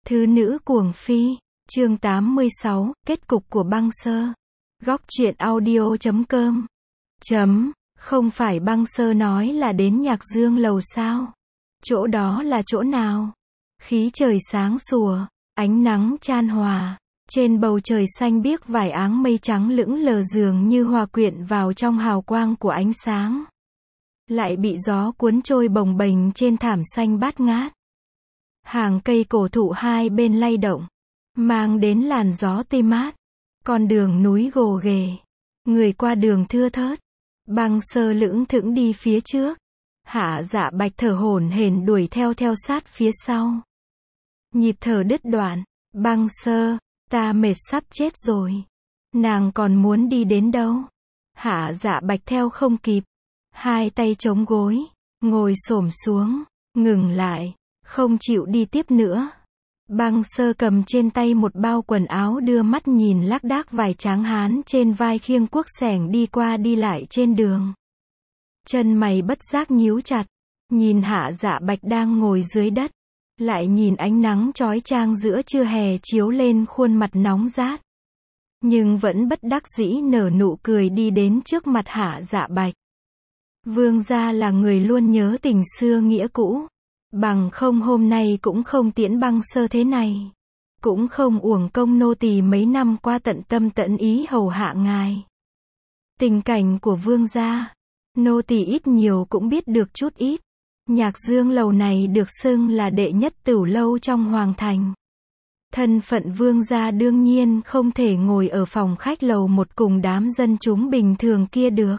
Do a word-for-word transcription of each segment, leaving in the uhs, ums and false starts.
Thứ nữ cuồng phi, chương tám mươi sáu, kết cục của băng sơ. Góc truyện audio chấm com. Chấm, không phải băng sơ nói là đến Nhạc Dương lầu sao? Chỗ đó là chỗ nào? Khí trời sáng sủa, ánh nắng chan hòa, trên bầu trời xanh biếc vài áng mây trắng lững lờ dường như hòa quyện vào trong hào quang của ánh sáng. Lại bị gió cuốn trôi bồng bềnh trên thảm xanh bát ngát. Hàng cây cổ thụ hai bên lay động, mang đến làn gió tươi mát. Con đường núi gồ ghề, người qua đường thưa thớt. Băng sơ lững thững đi phía trước. Hạ Dạ Bạch thở hổn hển đuổi theo theo sát phía sau. Nhịp thở đứt đoạn. Băng sơ, ta mệt sắp chết rồi. Nàng còn muốn đi đến đâu? Hạ Dạ Bạch theo không kịp. Hai tay chống gối, ngồi xổm xuống, ngừng lại, không chịu đi tiếp nữa. Băng sơ cầm trên tay một bao quần áo đưa mắt nhìn lác đác vài tráng hán trên vai khiêng cuốc xẻng đi qua đi lại trên đường. Chân mày bất giác nhíu chặt, nhìn Hạ Dạ Bạch đang ngồi dưới đất, lại nhìn ánh nắng chói chang giữa trưa hè chiếu lên khuôn mặt nóng rát. Nhưng vẫn bất đắc dĩ nở nụ cười đi đến trước mặt Hạ Dạ Bạch. Vương gia là người luôn nhớ tình xưa nghĩa cũ. Bằng không hôm nay cũng không tiễn băng sơ thế này. Cũng không uổng công nô tỳ mấy năm qua tận tâm tận ý hầu hạ ngài. Tình cảnh của vương gia, nô tỳ ít nhiều cũng biết được chút ít. Nhạc Dương lầu này được xưng là đệ nhất tửu lâu trong hoàng thành. Thân phận vương gia đương nhiên không thể ngồi ở phòng khách lầu một cùng đám dân chúng bình thường kia được.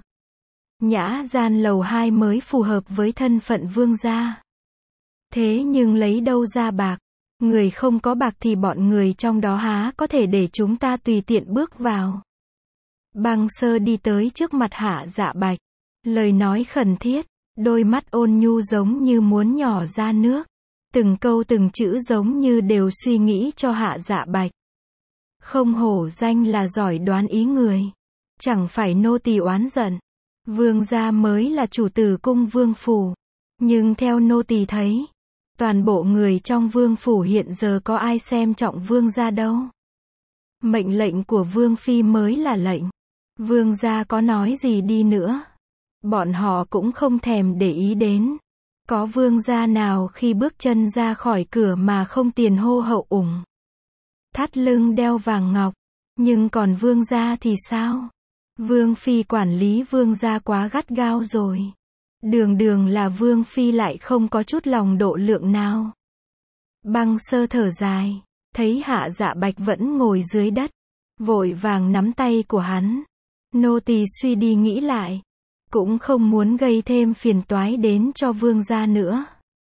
Nhã gian lầu hai mới phù hợp với thân phận vương gia. Thế nhưng lấy đâu ra bạc? Người không có bạc thì bọn người trong đó há có thể để chúng ta tùy tiện bước vào. Băng sơ đi tới trước mặt Hạ Dạ Bạch. Lời nói khẩn thiết, đôi mắt ôn nhu giống như muốn nhỏ ra nước. Từng câu từng chữ giống như đều suy nghĩ cho Hạ Dạ Bạch. Không hổ danh là giỏi đoán ý người. Chẳng phải nô tỳ oán giận. Vương gia mới là chủ tử cung vương phủ. Nhưng theo nô tỳ thấy, toàn bộ người trong vương phủ hiện giờ có ai xem trọng vương gia đâu. Mệnh lệnh của vương phi mới là lệnh. Vương gia có nói gì đi nữa, bọn họ cũng không thèm để ý đến. Có vương gia nào khi bước chân ra khỏi cửa mà không tiền hô hậu ủng, thắt lưng đeo vàng ngọc. Nhưng còn vương gia thì sao? Vương phi quản lý vương gia quá gắt gao rồi. Đường đường là vương phi lại không có chút lòng độ lượng nào. Băng sơ thở dài, thấy Hạ Dạ Bạch vẫn ngồi dưới đất, vội vàng nắm tay của hắn. Nô tỳ suy đi nghĩ lại, cũng không muốn gây thêm phiền toái đến cho vương gia nữa.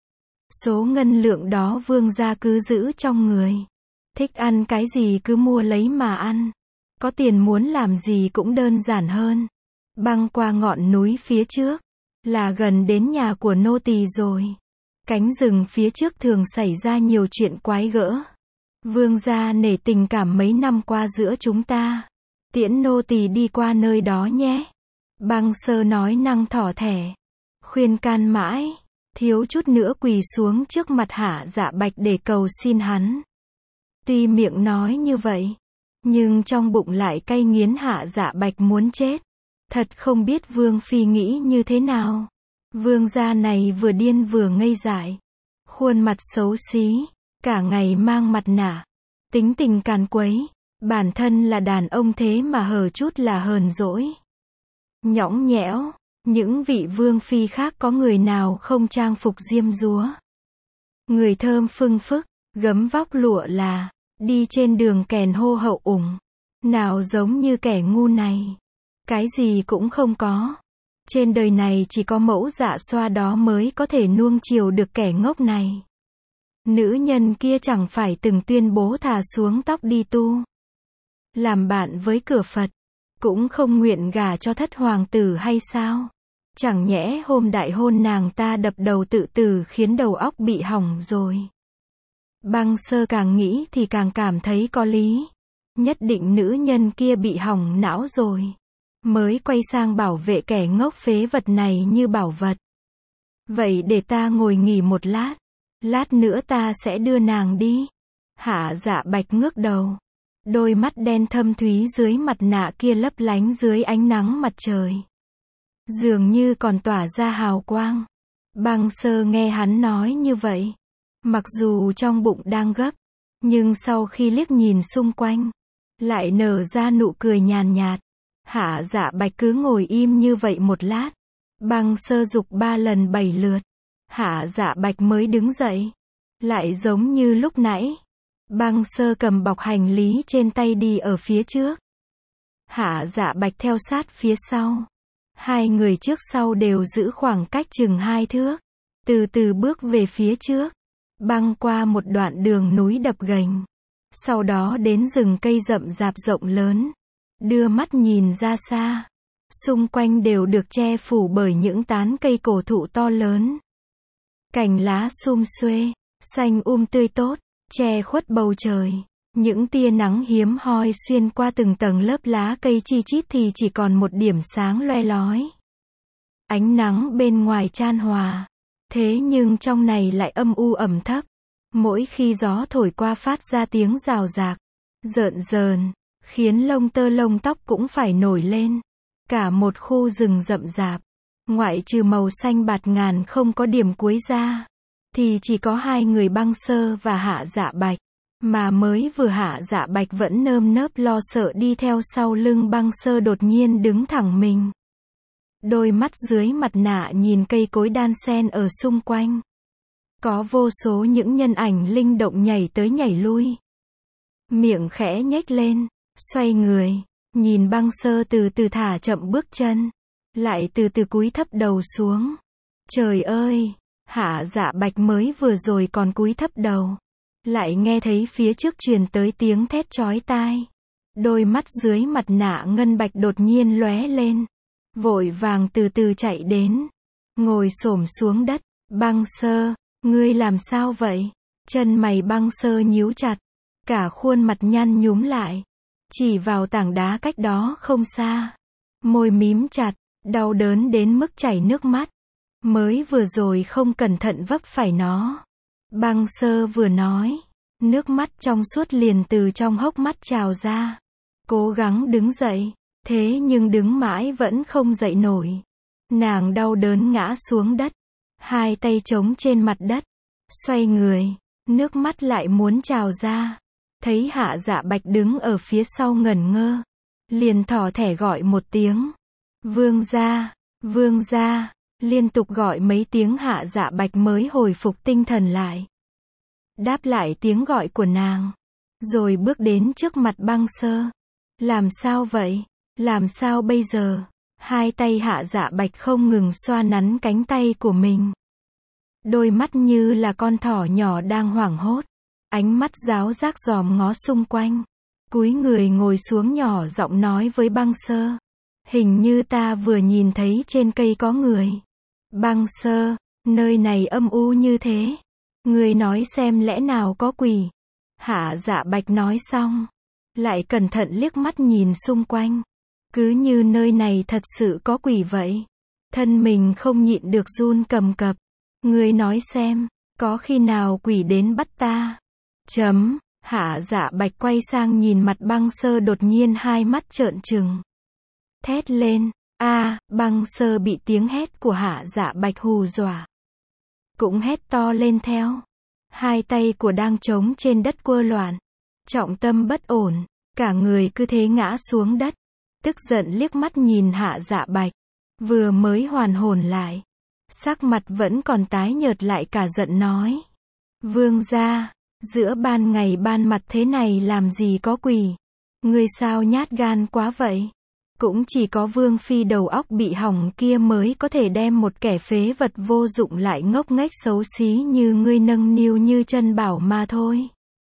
Số ngân lượng đó vương gia cứ giữ trong người. Thích ăn cái gì cứ mua lấy mà ăn. Có tiền muốn làm gì cũng đơn giản hơn. Băng qua ngọn núi phía trước, là gần đến nhà của nô tỳ rồi. Cánh rừng phía trước thường xảy ra nhiều chuyện quái gỡ. Vương gia nể tình cảm mấy năm qua giữa chúng ta. Tiễn nô tỳ đi qua nơi đó nhé. Băng sơ nói năng thỏ thẻ, khuyên can mãi, thiếu chút nữa quỳ xuống trước mặt Hạ Dạ Bạch để cầu xin hắn. Tuy miệng nói như vậy, nhưng trong bụng lại cay nghiến. Hạ Dạ Bạch muốn chết. Thật không biết vương phi nghĩ như thế nào. Vương gia này vừa điên vừa ngây dại. Khuôn mặt xấu xí, cả ngày mang mặt nạ, tính tình càn quấy. Bản thân là đàn ông thế mà hở chút là hờn dỗi, nhõng nhẽo. Những vị vương phi khác có người nào không trang phục diêm dúa, người thơm phưng phức, gấm vóc lụa là, đi trên đường kèn hô hậu ủng. Nào giống như kẻ ngu này. Cái gì cũng không có. Trên đời này chỉ có mẫu Dạ Xoa đó mới có thể nuông chiều được kẻ ngốc này. Nữ nhân kia chẳng phải từng tuyên bố thả xuống tóc đi tu, làm bạn với cửa Phật, cũng không nguyện gả cho thất hoàng tử hay sao? Chẳng nhẽ hôm đại hôn nàng ta đập đầu tự tử khiến đầu óc bị hỏng rồi. Băng sơ càng nghĩ thì càng cảm thấy có lý. Nhất định nữ nhân kia bị hỏng não rồi, mới quay sang bảo vệ kẻ ngốc phế vật này như bảo vật. Vậy để ta ngồi nghỉ một lát, lát nữa ta sẽ đưa nàng đi. Hạ Dạ Bạch ngước đầu. Đôi mắt đen thâm thúy dưới mặt nạ kia lấp lánh dưới ánh nắng mặt trời. Dường như còn tỏa ra hào quang. Băng Sơ nghe hắn nói như vậy. Mặc dù trong bụng đang gấp, nhưng sau khi liếc nhìn xung quanh, lại nở ra nụ cười nhàn nhạt. Hạ Dạ Bạch cứ ngồi im như vậy một lát. Băng Sơ giục ba lần bảy lượt. Hạ Dạ Bạch mới đứng dậy. Lại giống như lúc nãy. Băng Sơ cầm bọc hành lý trên tay đi ở phía trước. Hạ Dạ Bạch theo sát phía sau. Hai người trước sau đều giữ khoảng cách chừng hai thước. Từ từ bước về phía trước. Băng qua một đoạn đường núi đập ghềnh. Sau đó đến rừng cây rậm rạp rộng lớn. Đưa mắt nhìn ra xa. Xung quanh đều được che phủ bởi những tán cây cổ thụ to lớn. Cành lá sum xuê, xanh um tươi tốt, che khuất bầu trời. Những tia nắng hiếm hoi xuyên qua từng tầng lớp lá cây chi chít thì chỉ còn một điểm sáng loe lói. Ánh nắng bên ngoài chan hòa. Thế nhưng trong này lại âm u ẩm thấp. Mỗi khi gió thổi qua phát ra tiếng rào rạc, rợn rờn, khiến lông tơ lông tóc cũng phải nổi lên. Cả một khu rừng rậm rạp, ngoại trừ màu xanh bạt ngàn không có điểm cuối ra, thì chỉ có hai người Băng Sơ và Hạ Dạ Bạch. Mà mới vừa Hạ Dạ Bạch vẫn nơm nớp lo sợ đi theo sau lưng Băng Sơ đột nhiên đứng thẳng mình. Đôi mắt dưới mặt nạ nhìn cây cối đan xen ở xung quanh. Có vô số những nhân ảnh linh động nhảy tới nhảy lui. Miệng khẽ nhếch lên, xoay người, nhìn Băng Sơ từ từ thả chậm bước chân, lại từ từ cúi thấp đầu xuống. Trời ơi, Hạ Dạ Bạch mới vừa rồi còn cúi thấp đầu, lại nghe thấy phía trước truyền tới tiếng thét chói tai. Đôi mắt dưới mặt nạ ngân bạch đột nhiên lóe lên, vội vàng từ từ chạy đến, ngồi xổm xuống đất. Băng Sơ, ngươi làm sao vậy? Chân mày Băng Sơ nhíu chặt, cả khuôn mặt nhăn nhúm lại, chỉ vào tảng đá cách đó không xa. Môi mím chặt, đau đớn đến mức chảy nước mắt. Mới vừa rồi không cẩn thận vấp phải nó. Băng Sơ vừa nói, nước mắt trong suốt liền từ trong hốc mắt trào ra. Cố gắng đứng dậy, thế nhưng đứng mãi vẫn không dậy nổi. Nàng đau đớn ngã xuống đất, hai tay chống trên mặt đất, xoay người, nước mắt lại muốn trào ra. Thấy Hạ Dạ Bạch đứng ở phía sau ngẩn ngơ, liền thỏ thẻ gọi một tiếng. Vương gia, vương gia, liên tục gọi mấy tiếng Hạ Dạ Bạch mới hồi phục tinh thần lại. Đáp lại tiếng gọi của nàng, rồi bước đến trước mặt Băng Sơ. Làm sao vậy? Làm sao bây giờ? Hai tay Hạ Dạ Bạch không ngừng xoa nắn cánh tay của mình. Đôi mắt như là con thỏ nhỏ đang hoảng hốt. Ánh mắt giáo giác dòm ngó xung quanh. Cúi người ngồi xuống nhỏ giọng nói với Băng Sơ. Hình như ta vừa nhìn thấy trên cây có người. Băng Sơ, nơi này âm u như thế. Người nói xem lẽ nào có quỷ. Hạ Dạ Bạch nói xong, lại cẩn thận liếc mắt nhìn xung quanh. Cứ như nơi này thật sự có quỷ vậy. Thân mình không nhịn được run cầm cập. Người nói xem, có khi nào quỷ đến bắt ta? Chấm, Hạ Dạ Bạch quay sang nhìn mặt Băng Sơ đột nhiên hai mắt trợn trừng. Thét lên, a, Băng Sơ bị tiếng hét của Hạ Dạ Bạch hù dọa. Cũng hét to lên theo. Hai tay của đang trống trên đất quơ loạn. Trọng tâm bất ổn, cả người cứ thế ngã xuống đất. Tức giận liếc mắt nhìn Hạ Dạ Bạch. Vừa mới hoàn hồn lại. Sắc mặt vẫn còn tái nhợt lại cả giận nói. Vương gia, giữa ban ngày ban mặt thế này làm gì có quỷ. Ngươi sao nhát gan quá vậy? Cũng chỉ có Vương Phi đầu óc bị hỏng kia mới có thể đem một kẻ phế vật vô dụng lại ngốc nghếch xấu xí như ngươi nâng niu như chân bảo mà thôi.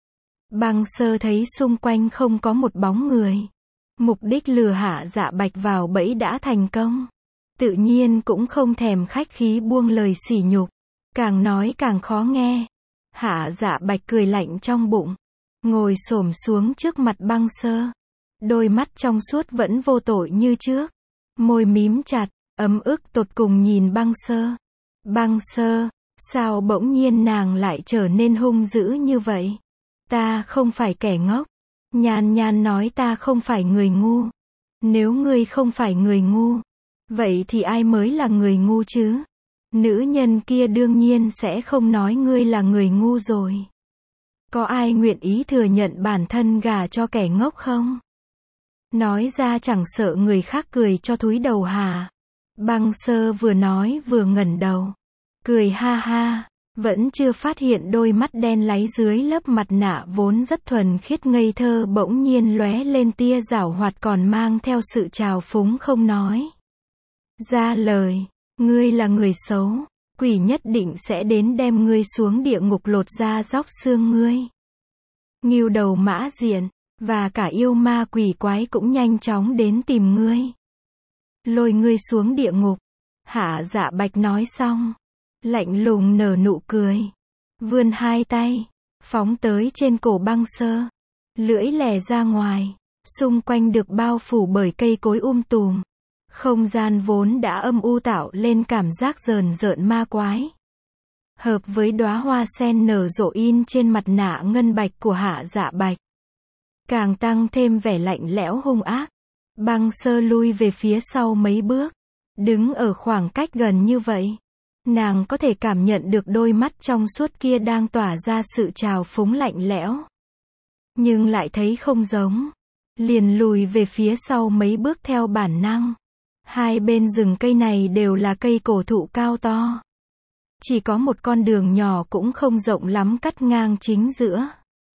Băng Sơ thấy xung quanh không có một bóng người. Mục đích lừa Hạ Dạ Bạch vào bẫy đã thành công. Tự nhiên cũng không thèm khách khí buông lời sỉ nhục. Càng nói càng khó nghe. Hạ Dạ Bạch cười lạnh trong bụng. Ngồi xổm xuống trước mặt Băng Sơ. Đôi mắt trong suốt vẫn vô tội như trước. Môi mím chặt, ấm ức tột cùng nhìn Băng Sơ. Băng Sơ, sao bỗng nhiên nàng lại trở nên hung dữ như vậy? Ta không phải kẻ ngốc. Nhan Nhan nói ta không phải người ngu. Nếu ngươi không phải người ngu, vậy thì ai mới là người ngu chứ? Nữ nhân kia đương nhiên sẽ không nói ngươi là người ngu rồi. Có ai nguyện ý thừa nhận bản thân gả cho kẻ ngốc không? Nói ra chẳng sợ người khác cười cho thúi đầu hả? Băng Sơ vừa nói vừa ngẩng đầu. Cười ha ha, vẫn chưa phát hiện đôi mắt đen láy dưới lớp mặt nạ vốn rất thuần khiết ngây thơ bỗng nhiên lóe lên tia giảo hoạt còn mang theo sự trào phúng không nói ra lời. Ngươi là người xấu, quỷ nhất định sẽ đến đem ngươi xuống địa ngục lột da róc xương ngươi. Ngưu Đầu Mã Diện, và cả yêu ma quỷ quái cũng nhanh chóng đến tìm ngươi. Lôi ngươi xuống địa ngục. Hạ Dạ Bạch nói xong, lạnh lùng nở nụ cười. Vươn hai tay, phóng tới trên cổ Băng Sơ. Lưỡi lè ra ngoài, xung quanh được bao phủ bởi cây cối um tùm. Không gian vốn đã âm u tạo lên cảm giác rờn rợn ma quái. Hợp với đóa hoa sen nở rộ in trên mặt nạ ngân bạch của Hạ Dạ Bạch, càng tăng thêm vẻ lạnh lẽo hung ác. Băng Sơ lui về phía sau mấy bước. Đứng ở khoảng cách gần như vậy, nàng có thể cảm nhận được đôi mắt trong suốt kia đang tỏa ra sự trào phúng lạnh lẽo. Nhưng lại thấy không giống. Liền lùi về phía sau mấy bước theo bản năng. Hai bên rừng cây này đều là cây cổ thụ cao to. Chỉ có một con đường nhỏ cũng không rộng lắm cắt ngang chính giữa.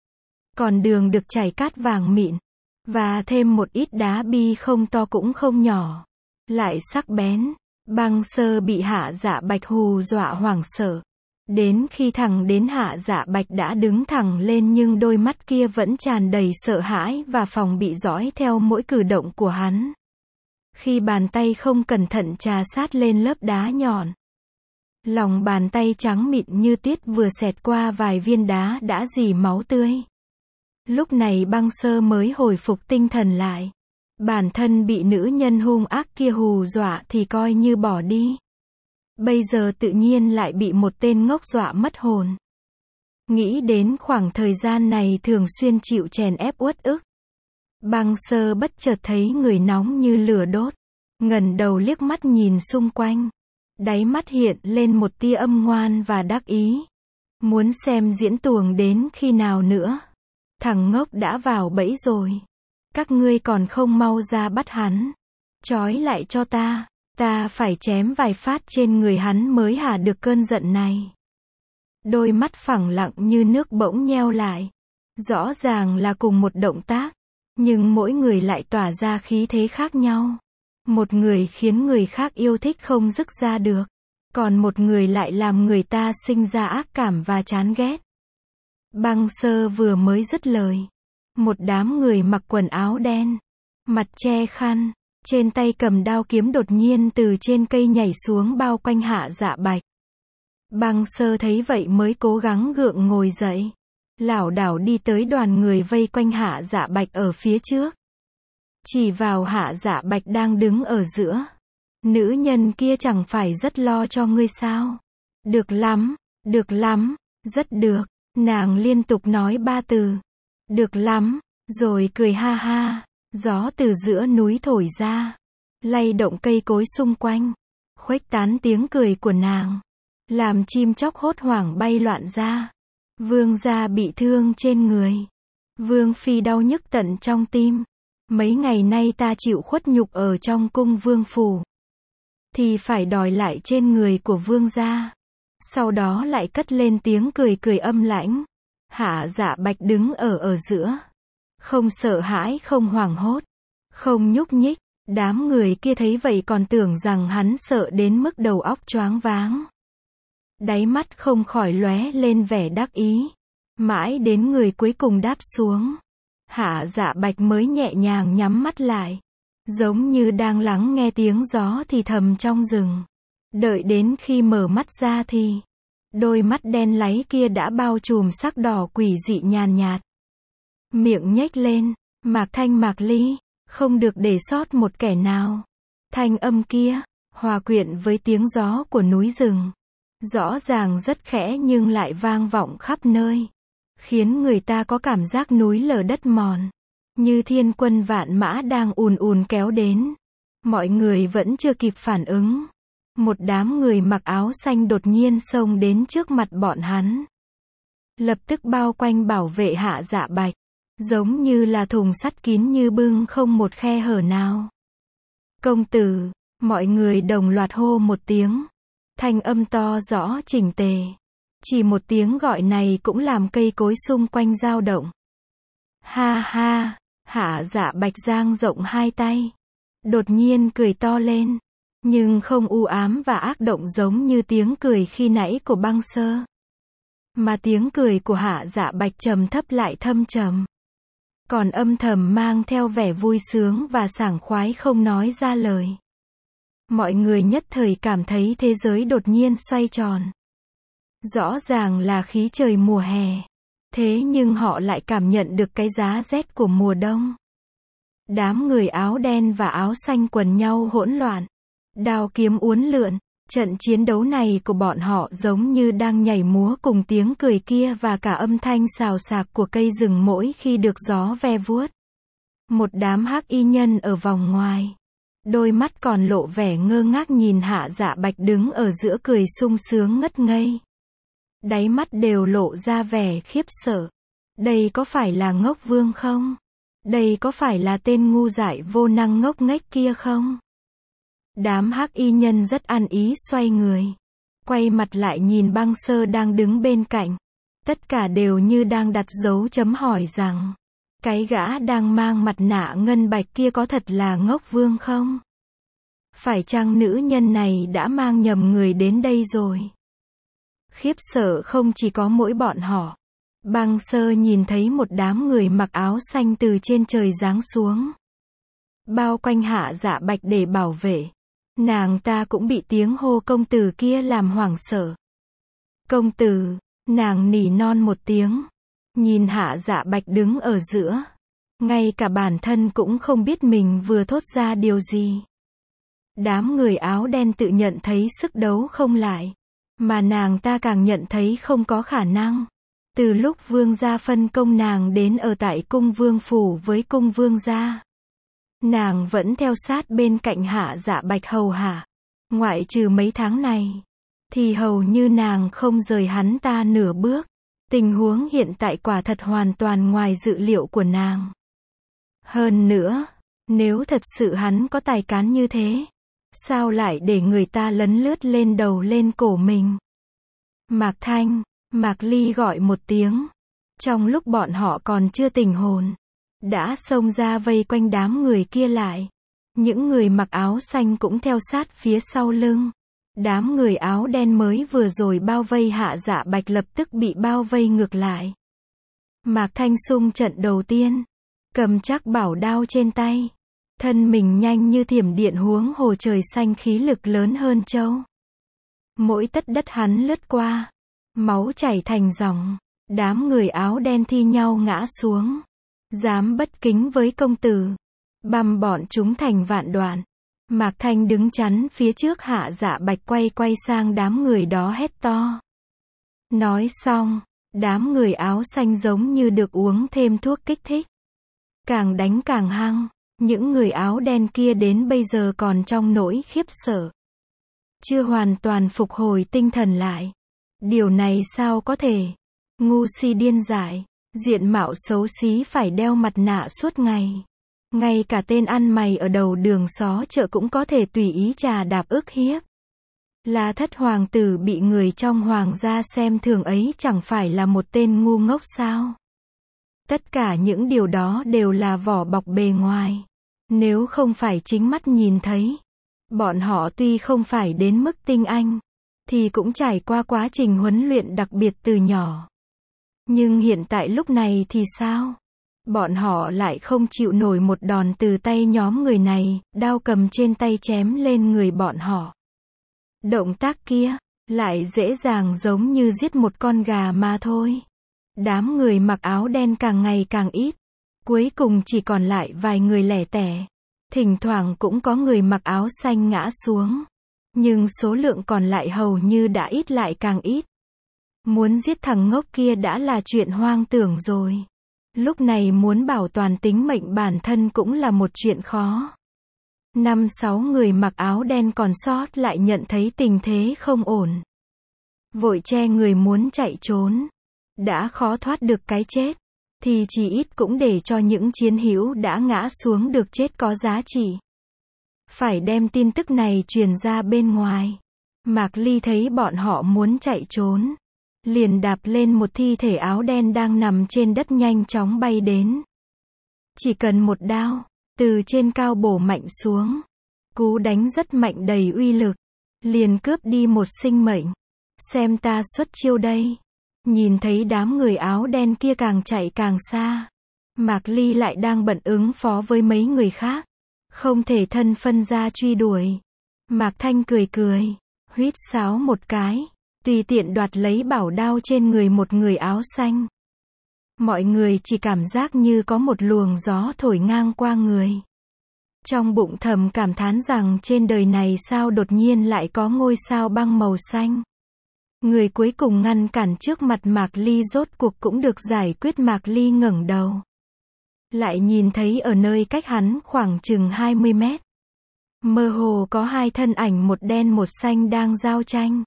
Còn đường được chảy cát vàng mịn. Và thêm một ít đá bi không to cũng không nhỏ. Lại sắc bén. Băng Sơ bị Hạ Dạ Bạch hù dọa hoảng sợ. Đến khi thẳng đến Hạ Dạ Bạch đã đứng thẳng lên nhưng đôi mắt kia vẫn tràn đầy sợ hãi và phòng bị dõi theo mỗi cử động của hắn. Khi bàn tay không cẩn thận trà sát lên lớp đá nhọn. Lòng bàn tay trắng mịn như tiết vừa xẹt qua vài viên đá đã rỉ máu tươi. Lúc này Băng Sơ mới hồi phục tinh thần lại. Bản thân bị nữ nhân hung ác kia hù dọa thì coi như bỏ đi. Bây giờ tự nhiên lại bị một tên ngốc dọa mất hồn. Nghĩ đến khoảng thời gian này thường xuyên chịu chèn ép uất ức. Băng Sơ bất chợt thấy người nóng như lửa đốt. Ngẩng đầu liếc mắt nhìn xung quanh. Đáy mắt hiện lên một tia âm ngoan và đắc ý. Muốn xem diễn tuồng đến khi nào nữa. Thằng ngốc đã vào bẫy rồi. Các ngươi còn không mau ra bắt hắn. Trói lại cho ta. Ta phải chém vài phát trên người hắn mới hả được cơn giận này. Đôi mắt phẳng lặng như nước bỗng nheo lại. Rõ ràng là cùng một động tác. Nhưng mỗi người lại tỏa ra khí thế khác nhau. Một người khiến người khác yêu thích không dứt ra được. Còn một người lại làm người ta sinh ra ác cảm và chán ghét. Băng Sơ vừa mới dứt lời. Một đám người mặc quần áo đen. Mặt che khăn. Trên tay cầm đao kiếm đột nhiên từ trên cây nhảy xuống bao quanh Hạ Dạ Bạch. Băng Sơ thấy vậy mới cố gắng gượng ngồi dậy. Lảo đảo đi tới đoàn người vây quanh Hạ Dạ Bạch ở phía trước. Chỉ vào Hạ Dạ Bạch đang đứng ở giữa. Nữ nhân kia chẳng phải rất lo cho ngươi sao? Được lắm, được lắm, rất được. Nàng liên tục nói ba từ. Được lắm, rồi cười ha ha. Gió từ giữa núi thổi ra. Lay động cây cối xung quanh. Khuếch tán tiếng cười của nàng. Làm chim chóc hốt hoảng bay loạn ra. Vương gia bị thương trên người. Vương phi đau nhức tận trong tim. Mấy ngày nay ta chịu khuất nhục ở trong cung vương phủ. Thì phải đòi lại trên người của vương gia. Sau đó lại cất lên tiếng cười cười âm lãnh. Hạ Dạ Bạch đứng ở ở giữa. Không sợ hãi không hoảng hốt. Không nhúc nhích. Đám người kia thấy vậy còn tưởng rằng hắn sợ đến mức đầu óc choáng váng. Đáy mắt không khỏi lóe lên vẻ đắc ý. Mãi đến người cuối cùng đáp xuống. Hạ Dạ Bạch mới nhẹ nhàng nhắm mắt lại. Giống như đang lắng nghe tiếng gió thì thầm trong rừng. Đợi đến khi mở mắt ra thì đôi mắt đen láy kia đã bao trùm sắc đỏ quỷ dị nhàn nhạt. Miệng nhếch lên. Mạc Thanh Mạc Ly. Không được để sót một kẻ nào. Thanh âm kia hòa quyện với tiếng gió của núi rừng. Rõ ràng rất khẽ nhưng lại vang vọng khắp nơi. khiến người ta có cảm giác núi lở đất mòn, như thiên quân vạn mã đang ùn ùn kéo đến. Mọi người vẫn chưa kịp phản ứng. Một đám người mặc áo xanh đột nhiên xông đến trước mặt bọn hắn. Lập tức bao quanh bảo vệ Hạ Dạ Bạch. Giống như là thùng sắt kín như bưng không một khe hở nào. Công tử, mọi người đồng loạt hô một tiếng. Thanh âm to rõ chỉnh tề. Chỉ một tiếng gọi này cũng làm cây cối xung quanh dao động. Ha ha, Hạ Dạ Bạch giang rộng hai tay. Đột nhiên cười to lên. Nhưng không u ám và ác động giống như tiếng cười khi nãy của Băng Sơ. Mà tiếng cười của Hạ Dạ Bạch trầm thấp lại thâm trầm. Còn âm thầm mang theo vẻ vui sướng và sảng khoái không nói ra lời. Mọi người nhất thời cảm thấy thế giới đột nhiên xoay tròn. Rõ ràng là khí trời mùa hè. Thế nhưng họ lại cảm nhận được cái giá rét của mùa đông. Đám người áo đen và áo xanh quần nhau hỗn loạn. Đao kiếm uốn lượn. Trận chiến đấu này của bọn họ giống như đang nhảy múa cùng tiếng cười kia và cả âm thanh xào xạc của cây rừng mỗi khi được gió ve vuốt. Một đám hắc y nhân ở vòng ngoài. Đôi mắt còn lộ vẻ ngơ ngác nhìn Hạ Dạ Bạch đứng ở giữa cười sung sướng ngất ngây. Đáy mắt đều lộ ra vẻ khiếp sợ. Đây có phải là Ngốc Vương không? Đây có phải là tên ngu dại vô năng ngốc nghếch kia không? Đám hắc y nhân rất ăn ý xoay người. Quay mặt lại nhìn Băng Sơ đang đứng bên cạnh. Tất cả đều như đang đặt dấu chấm hỏi rằng. Cái gã đang mang mặt nạ ngân bạch kia có thật là Ngốc Vương không? Phải chăng nữ nhân này đã mang nhầm người đến đây rồi? Khiếp sợ không chỉ có mỗi bọn họ. Băng Sơ nhìn thấy một đám người mặc áo xanh từ trên trời giáng xuống. Bao quanh Hạ Dạ Bạch để bảo vệ. Nàng ta cũng bị tiếng hô công tử kia làm hoảng sợ. Công tử, nàng nỉ non một tiếng. Nhìn Hạ Dạ Bạch đứng ở giữa. Ngay cả bản thân cũng không biết mình vừa thốt ra điều gì. Đám người áo đen tự nhận thấy sức đấu không lại. Mà nàng ta càng nhận thấy không có khả năng. Từ lúc vương gia phân công nàng đến ở tại cung vương phủ với cung vương gia. Nàng vẫn theo sát bên cạnh Hạ Dạ Bạch hầu hạ. Ngoại trừ mấy tháng này. Thì hầu như nàng không rời hắn ta nửa bước. Tình huống hiện tại quả thật hoàn toàn ngoài dự liệu của nàng. Hơn nữa, nếu thật sự hắn có tài cán như thế. Sao lại để người ta lấn lướt lên đầu lên cổ mình? Mạc Thanh, Mạc Ly gọi một tiếng. Trong lúc bọn họ còn chưa tỉnh hồn. Đã xông ra vây quanh đám người kia lại. Những người mặc áo xanh cũng theo sát phía sau lưng. Đám người áo đen mới vừa rồi bao vây Hạ Dạ Bạch lập tức bị bao vây ngược lại. Mạc Thanh xung trận đầu tiên. Cầm chắc bảo đao trên tay. Thân mình nhanh như thiểm điện huống hồ trời xanh khí lực lớn hơn châu. Mỗi tấc đất hắn lướt qua. Máu chảy thành dòng. Đám người áo đen thi nhau ngã xuống. Dám bất kính với công tử. Băm bọn chúng thành vạn đoạn. Mạc Thanh đứng chắn phía trước Hạ Dạ Bạch quay quay sang đám người đó hét to. Nói xong, đám người áo xanh giống như được uống thêm thuốc kích thích. Càng đánh càng hăng, những người áo đen kia đến bây giờ còn trong nỗi khiếp sợ. Chưa hoàn toàn phục hồi tinh thần lại. Điều này sao có thể? Ngu si điên dại, diện mạo xấu xí phải đeo mặt nạ suốt ngày. Ngay cả tên ăn mày ở đầu đường xó chợ cũng có thể tùy ý trà đạp ức hiếp. Là thất hoàng tử bị người trong hoàng gia xem thường ấy chẳng phải là một tên ngu ngốc sao? Tất cả những điều đó đều là vỏ bọc bề ngoài. Nếu không phải chính mắt nhìn thấy, bọn họ tuy không phải đến mức tinh anh, thì cũng trải qua quá trình huấn luyện đặc biệt từ nhỏ. Nhưng hiện tại lúc này thì sao? Bọn họ lại không chịu nổi một đòn từ tay nhóm người này, đao cầm trên tay chém lên người bọn họ. Động tác kia, lại dễ dàng giống như giết một con gà mà thôi. Đám người mặc áo đen càng ngày càng ít. Cuối cùng chỉ còn lại vài người lẻ tẻ. Thỉnh thoảng cũng có người mặc áo xanh ngã xuống. Nhưng số lượng còn lại hầu như đã ít lại càng ít. Muốn giết thằng ngốc kia đã là chuyện hoang tưởng rồi. Lúc này muốn bảo toàn tính mệnh bản thân cũng là một chuyện khó. Năm sáu người mặc áo đen còn sót lại nhận thấy tình thế không ổn. Vội che người muốn chạy trốn. Đã khó thoát được cái chết, thì chỉ ít cũng để cho những chiến hữu đã ngã xuống được chết có giá trị. Phải đem tin tức này truyền ra bên ngoài. Mạc Ly thấy bọn họ muốn chạy trốn, liền đạp lên một thi thể áo đen đang nằm trên đất nhanh chóng bay đến. Chỉ cần một đao, từ trên cao bổ mạnh xuống. Cú đánh rất mạnh đầy uy lực, liền cướp đi một sinh mệnh. Xem ta xuất chiêu đây. Nhìn thấy đám người áo đen kia càng chạy càng xa. Mạc Ly lại đang bận ứng phó với mấy người khác. Không thể thân phân ra truy đuổi. Mạc Thanh cười cười, huýt sáo một cái, tùy tiện đoạt lấy bảo đao trên người một người áo xanh. Mọi người chỉ cảm giác như có một luồng gió thổi ngang qua người. Trong bụng thầm cảm thán rằng trên đời này sao đột nhiên lại có ngôi sao băng màu xanh. Người cuối cùng ngăn cản trước mặt Mạc Ly rốt cuộc cũng được giải quyết. Mạc Ly ngẩng đầu, lại nhìn thấy ở nơi cách hắn khoảng chừng hai mươi mét. Mơ hồ có hai thân ảnh một đen một xanh đang giao tranh.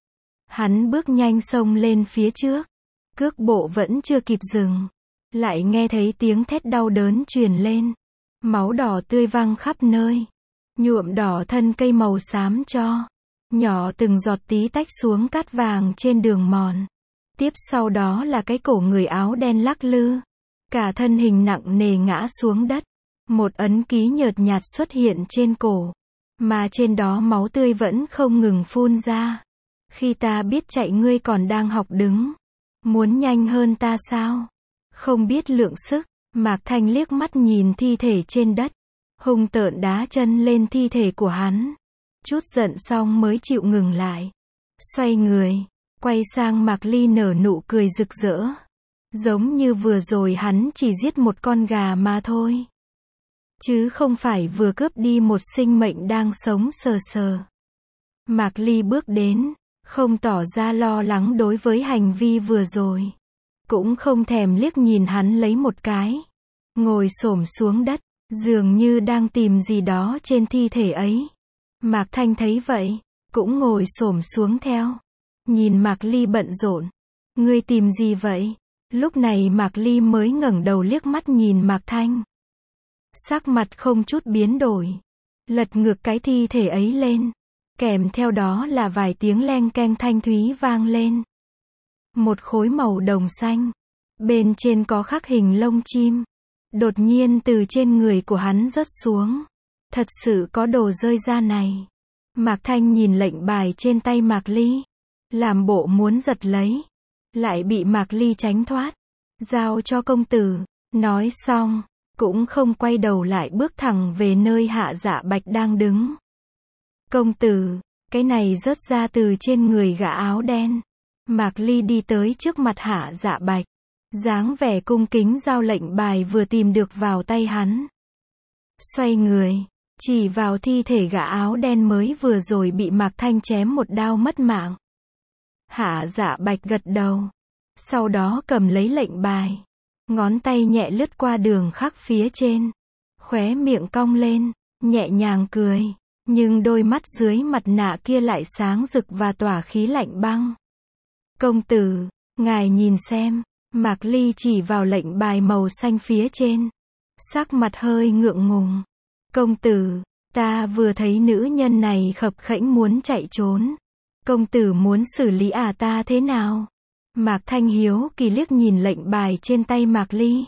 Hắn bước nhanh xông lên phía trước. Cước bộ vẫn chưa kịp dừng. Lại nghe thấy tiếng thét đau đớn truyền lên. Máu đỏ tươi văng khắp nơi. Nhuộm đỏ thân cây màu xám cho. Nhỏ từng giọt tí tách xuống cát vàng trên đường mòn. Tiếp sau đó là cái cổ người áo đen lắc lư. Cả thân hình nặng nề ngã xuống đất. Một ấn ký nhợt nhạt xuất hiện trên cổ. Mà trên đó máu tươi vẫn không ngừng phun ra. Khi ta biết chạy ngươi còn đang học đứng. Muốn nhanh hơn ta sao? Không biết lượng sức. Mạc Thanh liếc mắt nhìn thi thể trên đất. Hung tợn đá chân lên thi thể của hắn. Chút giận xong mới chịu ngừng lại. Xoay người, quay sang Mạc Ly nở nụ cười rực rỡ. Giống như vừa rồi hắn chỉ giết một con gà mà thôi. Chứ không phải vừa cướp đi một sinh mệnh đang sống sờ sờ. Mạc Ly bước đến, không tỏ ra lo lắng đối với hành vi vừa rồi. Cũng không thèm liếc nhìn hắn lấy một cái. Ngồi xổm xuống đất, dường như đang tìm gì đó trên thi thể ấy. Mạc Thanh thấy vậy, cũng ngồi xổm xuống theo. Nhìn Mạc Ly bận rộn. Ngươi tìm gì vậy? Lúc này Mạc Ly mới ngẩng đầu liếc mắt nhìn Mạc Thanh. Sắc mặt không chút biến đổi. Lật ngược cái thi thể ấy lên. Kèm theo đó là vài tiếng leng keng thanh thúy vang lên. Một khối màu đồng xanh. Bên trên có khắc hình lông chim. Đột nhiên từ trên người của hắn rớt xuống. Thật sự có đồ rơi ra này. Mạc Thanh nhìn lệnh bài trên tay Mạc Ly. Làm bộ muốn giật lấy. Lại bị Mạc Ly tránh thoát. Giao cho công tử. Nói xong, cũng không quay đầu lại bước thẳng về nơi Hạ Dạ Bạch đang đứng. Công tử, cái này rớt ra từ trên người gã áo đen. Mạc Ly đi tới trước mặt Hạ Dạ Bạch. Dáng vẻ cung kính giao lệnh bài vừa tìm được vào tay hắn. Xoay người, chỉ vào thi thể gã áo đen mới vừa rồi bị Mạc Thanh chém một đao mất mạng. Hạ Dạ Bạch gật đầu. Sau đó cầm lấy lệnh bài. Ngón tay nhẹ lướt qua đường khắc phía trên. Khóe miệng cong lên, nhẹ nhàng cười. Nhưng đôi mắt dưới mặt nạ kia lại sáng rực và tỏa khí lạnh băng. Công tử, ngài nhìn xem. Mạc Ly chỉ vào lệnh bài màu xanh phía trên. Sắc mặt hơi ngượng ngùng. Công tử, ta vừa thấy nữ nhân này khập khẽnh muốn chạy trốn. Công tử muốn xử lý à ta thế nào? Mạc Thanh hiếu kỳ liếc nhìn lệnh bài trên tay Mạc Ly.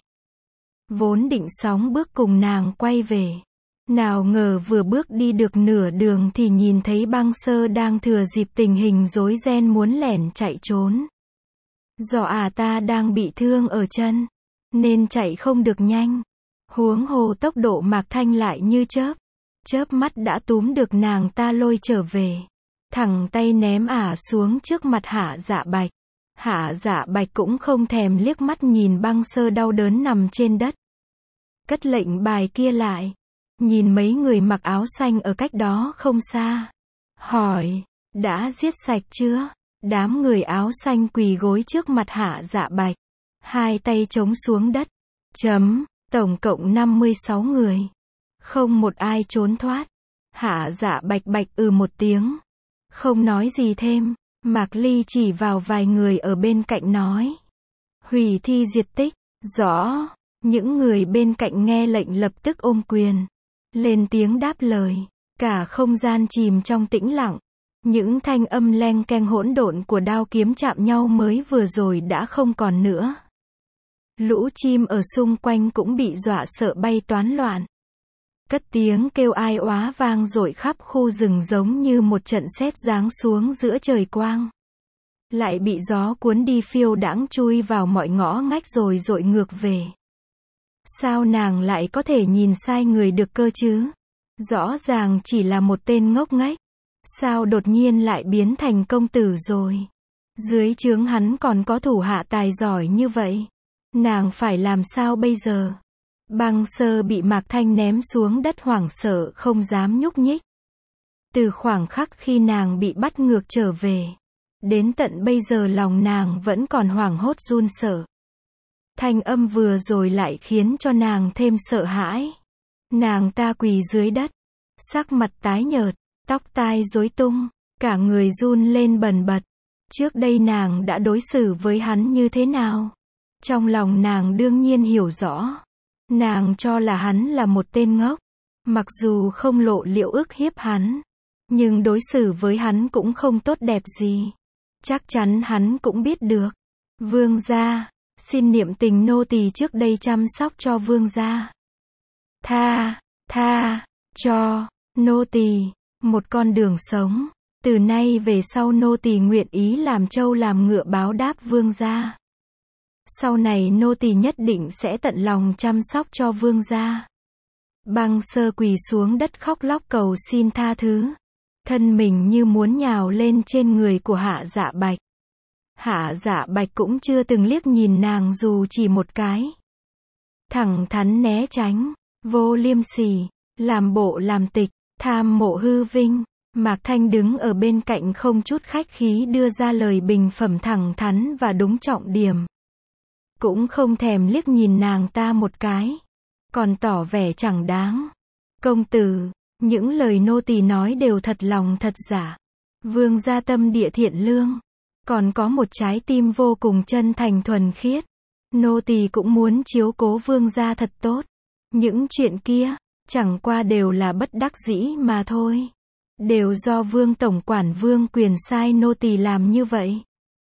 Vốn định sóng bước cùng nàng quay về. Nào ngờ vừa bước đi được nửa đường thì nhìn thấy Băng Sơ đang thừa dịp tình hình rối ren muốn lẻn chạy trốn. Do à ta đang bị thương ở chân, nên chạy không được nhanh. Huống hồ tốc độ Mạc Thanh lại như chớp. Chớp mắt đã túm được nàng ta lôi trở về. Thẳng tay ném ả xuống trước mặt Hạ Dạ Bạch. Hạ Dạ Bạch cũng không thèm liếc mắt nhìn Băng Sơ đau đớn nằm trên đất. Cất lệnh bài kia lại. Nhìn mấy người mặc áo xanh ở cách đó không xa. Hỏi, đã giết sạch chưa? Đám người áo xanh quỳ gối trước mặt Hạ Dạ Bạch. Hai tay chống xuống đất. Chấm, tổng cộng năm mươi sáu người. Không một ai trốn thoát. Hạ Dạ Bạch bạch ừ một tiếng. Không nói gì thêm. Mạc Ly chỉ vào vài người ở bên cạnh nói. Hủy thi diệt tích. Rõ. Những người bên cạnh nghe lệnh lập tức ôm quyền. Lên tiếng đáp lời. Cả không gian chìm trong tĩnh lặng. Những thanh âm leng keng hỗn độn của đao kiếm chạm nhau mới vừa rồi đã không còn nữa. Lũ chim ở xung quanh cũng bị dọa sợ bay toán loạn. Cất tiếng kêu ai oá vang dội khắp khu rừng giống như một trận sét giáng xuống giữa trời quang. Lại bị gió cuốn đi phiêu đãng chui vào mọi ngõ ngách rồi dội ngược về. Sao nàng lại có thể nhìn sai người được cơ chứ? Rõ ràng chỉ là một tên ngốc nghếch. Sao đột nhiên lại biến thành công tử rồi? Dưới trướng hắn còn có thủ hạ tài giỏi như vậy. Nàng phải làm sao bây giờ? Băng Sơ bị Mạc Thanh ném xuống đất hoảng sợ không dám nhúc nhích. Từ khoảng khắc khi nàng bị bắt ngược trở về. Đến tận bây giờ lòng nàng vẫn còn hoảng hốt run sợ. Thanh âm vừa rồi lại khiến cho nàng thêm sợ hãi. Nàng ta quỳ dưới đất. Sắc mặt tái nhợt. Tóc tai rối tung. Cả người run lên bần bật. Trước đây nàng đã đối xử với hắn như thế nào? Trong lòng nàng đương nhiên hiểu rõ. Nàng cho là hắn là một tên ngốc. Mặc dù không lộ liễu ức hiếp hắn. Nhưng đối xử với hắn cũng không tốt đẹp gì. Chắc chắn hắn cũng biết được. Vương gia, xin niệm tình nô tỳ trước đây chăm sóc cho vương gia. Tha, tha, cho, nô tỳ, một con đường sống. Từ nay về sau nô tỳ nguyện ý làm trâu làm ngựa báo đáp vương gia. Sau này nô tỳ nhất định sẽ tận lòng chăm sóc cho vương gia. Băng Sơ quỳ xuống đất khóc lóc cầu xin tha thứ. Thân mình như muốn nhào lên trên người của Hạ Dạ Bạch. Hạ Dạ Bạch cũng chưa từng liếc nhìn nàng dù chỉ một cái. Thẳng thắn né tránh, vô liêm sỉ, làm bộ làm tịch, tham mộ hư vinh. Mạc Thanh đứng ở bên cạnh không chút khách khí đưa ra lời bình phẩm thẳng thắn và đúng trọng điểm. Cũng không thèm liếc nhìn nàng ta một cái. Còn tỏ vẻ chẳng đáng. Công tử, những lời nô tỳ nói đều thật lòng thật giả. Vương gia tâm địa thiện lương. Còn có một trái tim vô cùng chân thành thuần khiết. Nô tỳ cũng muốn chiếu cố vương gia thật tốt. Những chuyện kia, chẳng qua đều là bất đắc dĩ mà thôi. Đều do vương tổng quản Vương Quyền sai nô tỳ làm như vậy.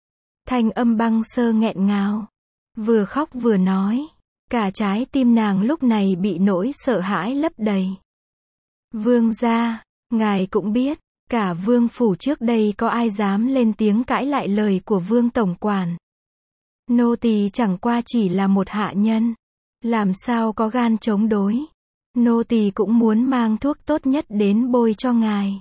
Thanh âm Băng Sơ nghẹn ngào. Vừa khóc vừa nói. Cả trái tim nàng lúc này bị nỗi sợ hãi lấp đầy. Vương gia, ngài cũng biết, cả vương phủ trước đây có ai dám lên tiếng cãi lại lời của vương tổng quản. Nô tỳ chẳng qua chỉ là một hạ nhân. Làm sao có gan chống đối. Nô tỳ cũng muốn mang thuốc tốt nhất đến bôi cho ngài.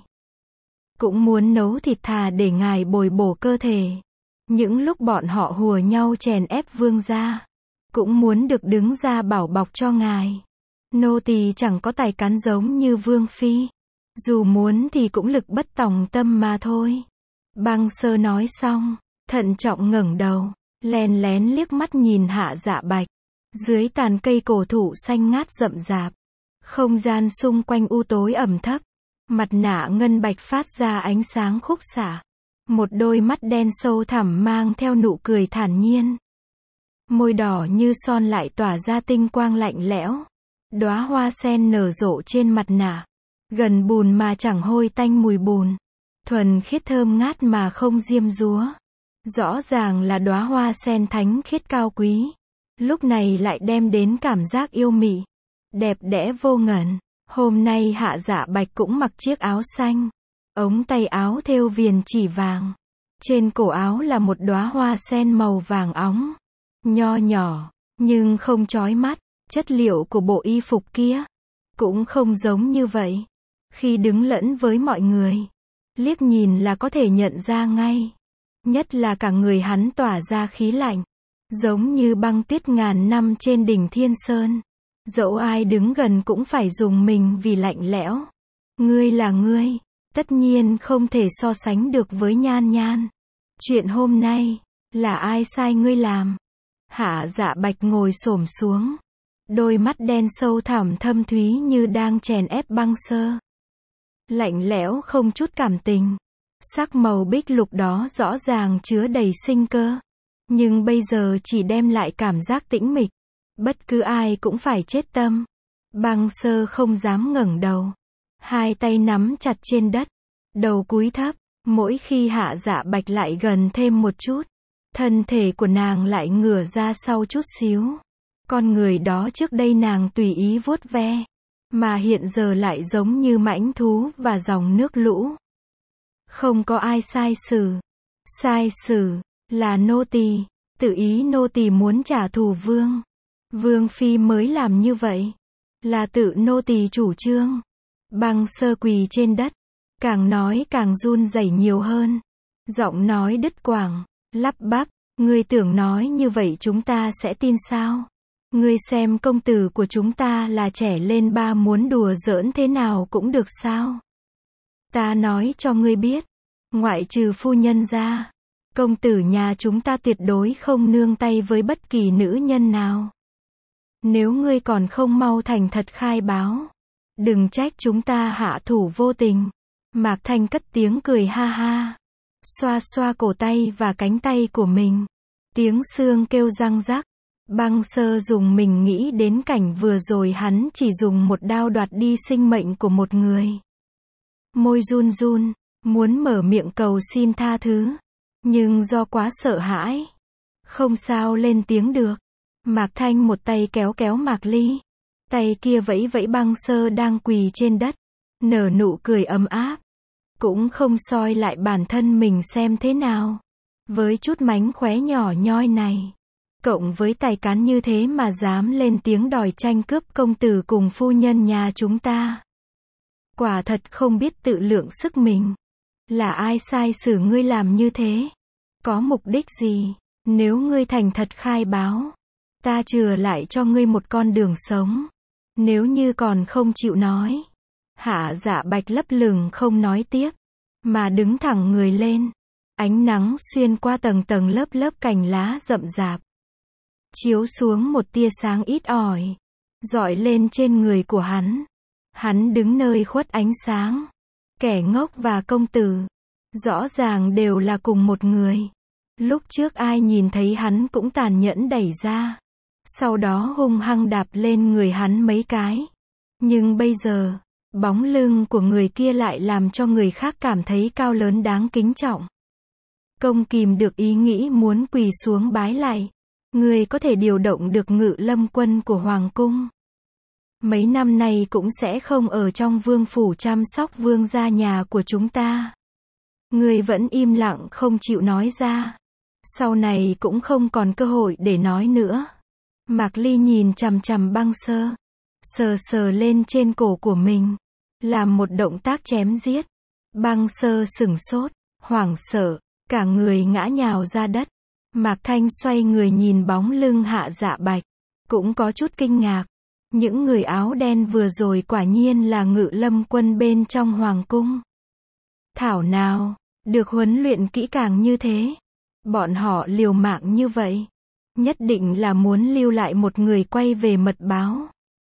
Cũng muốn nấu thịt thà để ngài bồi bổ cơ thể. Những lúc bọn họ hùa nhau chèn ép vương gia. Cũng muốn được đứng ra bảo bọc cho ngài. Nô tỳ chẳng có tài cán giống như vương phi. Dù muốn thì cũng lực bất tòng tâm mà thôi. Băng Sơ nói xong, thận trọng ngẩng đầu, lén lén liếc mắt nhìn Hạ Dạ Bạch. Dưới tàn cây cổ thụ xanh ngát rậm rạp. Không gian xung quanh u tối ẩm thấp. Mặt nạ ngân bạch phát ra ánh sáng khúc xạ. Một đôi mắt đen sâu thẳm mang theo nụ cười thản nhiên. Môi đỏ như son lại tỏa ra tinh quang lạnh lẽo. Đóa hoa sen nở rộ trên mặt nạ. Gần bùn mà chẳng hôi tanh mùi bùn. Thuần khiết thơm ngát mà không diêm dúa. Rõ ràng là đóa hoa sen thánh khiết cao quý. Lúc này lại đem đến cảm giác yêu mị. Đẹp đẽ vô ngần. Hôm nay Hạ Dạ Bạch cũng mặc chiếc áo xanh. Ống tay áo thêu viền chỉ vàng. Trên cổ áo là một đóa hoa sen màu vàng óng. Nho nhỏ, nhưng không chói mắt. Chất liệu của bộ y phục kia cũng không giống như vậy. Khi đứng lẫn với mọi người, liếc nhìn là có thể nhận ra ngay. Nhất là cả người hắn tỏa ra khí lạnh, giống như băng tuyết ngàn năm trên đỉnh Thiên Sơn. Dẫu ai đứng gần cũng phải dùng mình vì lạnh lẽo. Ngươi là ngươi, tất nhiên không thể so sánh được với Nhan Nhan. Chuyện hôm nay, là ai sai ngươi làm? Hạ Dạ Bạch ngồi xổm xuống. Đôi mắt đen sâu thẳm thâm thúy như đang chèn ép Băng Sơ. Lạnh lẽo không chút cảm tình. Sắc màu bích lục đó rõ ràng chứa đầy sinh cơ. Nhưng bây giờ chỉ đem lại cảm giác tĩnh mịch. Bất cứ ai cũng phải chết tâm. Băng Sơ không dám ngẩng đầu. Hai tay nắm chặt trên đất. Đầu cúi thấp. Mỗi khi Hạ Dạ Bạch lại gần thêm một chút, thân thể của nàng lại ngửa ra sau chút xíu. Con người đó trước đây nàng tùy ý vuốt ve, mà hiện giờ lại giống như mãnh thú và dòng nước lũ. Không có ai sai xử. Sai xử là nô tỳ, tự ý nô tỳ muốn trả thù vương. Vương phi mới làm như vậy. Là tự nô tỳ chủ trương. Băng Sơ quỳ trên đất, càng nói càng run rẩy nhiều hơn. Giọng nói đứt quãng, lắp bắp, ngươi tưởng nói như vậy chúng ta sẽ tin sao? Ngươi xem công tử của chúng ta là trẻ lên ba muốn đùa giỡn thế nào cũng được sao? Ta nói cho ngươi biết, ngoại trừ phu nhân ra, công tử nhà chúng ta tuyệt đối không nương tay với bất kỳ nữ nhân nào. Nếu ngươi còn không mau thành thật khai báo, đừng trách chúng ta hạ thủ vô tình. Mạc Thanh cất tiếng cười ha ha, xoa xoa cổ tay và cánh tay của mình. Tiếng xương kêu răng rắc. Băng Sơ dùng mình nghĩ đến cảnh vừa rồi hắn chỉ dùng một đao đoạt đi sinh mệnh của một người. Môi run run, muốn mở miệng cầu xin tha thứ, nhưng do quá sợ hãi, không sao lên tiếng được. Mạc Thanh một tay kéo kéo Mạc Ly, tay kia vẫy vẫy Băng Sơ đang quỳ trên đất, nở nụ cười ấm áp. Cũng không soi lại bản thân mình xem thế nào. Với chút mánh khóe nhỏ nhoi này, cộng với tài cán như thế mà dám lên tiếng đòi tranh cướp công tử cùng phu nhân nhà chúng ta. Quả thật không biết tự lượng sức mình. Là ai sai xử ngươi làm như thế? Có mục đích gì? Nếu ngươi thành thật khai báo, ta chừa lại cho ngươi một con đường sống. Nếu như còn không chịu nói. Hạ Dạ Bạch lấp lửng không nói tiếp, mà đứng thẳng người lên. Ánh nắng xuyên qua tầng tầng lớp lớp cành lá rậm rạp, chiếu xuống một tia sáng ít ỏi, rọi lên trên người của hắn. Hắn đứng nơi khuất ánh sáng. Kẻ ngốc và công tử, rõ ràng đều là cùng một người. Lúc trước ai nhìn thấy hắn cũng tàn nhẫn đẩy ra, sau đó hung hăng đạp lên người hắn mấy cái. Nhưng bây giờ, bóng lưng của người kia lại làm cho người khác cảm thấy cao lớn đáng kính trọng. Công kìm được ý nghĩ muốn quỳ xuống bái lạy. Người có thể điều động được ngự lâm quân của Hoàng cung. Mấy năm nay cũng sẽ không ở trong vương phủ chăm sóc vương gia nhà của chúng ta. Người vẫn im lặng không chịu nói ra. Sau này cũng không còn cơ hội để nói nữa. Mạc Ly nhìn chằm chằm Băng Sơ, sờ sờ lên trên cổ của mình, làm một động tác chém giết. Băng Sơ sửng sốt, hoảng sợ, cả người ngã nhào ra đất. Mạc Thanh xoay người nhìn bóng lưng Hạ Dạ Bạch, cũng có chút kinh ngạc. Những người áo đen vừa rồi quả nhiên là ngự lâm quân bên trong hoàng cung. Thảo nào, được huấn luyện kỹ càng như thế. Bọn họ liều mạng như vậy, nhất định là muốn lưu lại một người quay về mật báo.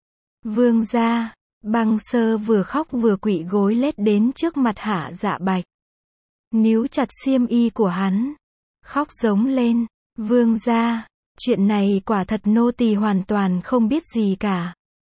Vương gia, Băng Sơ vừa khóc vừa quỵ gối lết đến trước mặt Hạ Dạ Bạch, níu chặt xiêm y của hắn, khóc giống lên. Vương gia, chuyện này quả thật nô tỳ hoàn toàn không biết gì cả.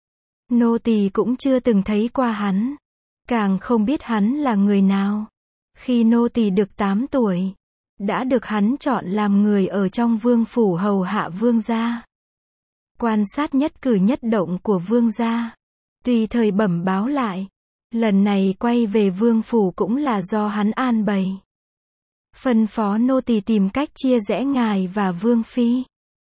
Nô tỳ cũng chưa từng thấy qua hắn, càng không biết hắn là người nào. Khi nô tỳ được tám tuổi, đã được hắn chọn làm người ở trong vương phủ hầu hạ vương gia, quan sát nhất cử nhất động của vương gia, tùy thời bẩm báo lại. Lần này quay về vương phủ cũng là do hắn an bày, phân phó nô tỳ tìm cách chia rẽ ngài và vương phi,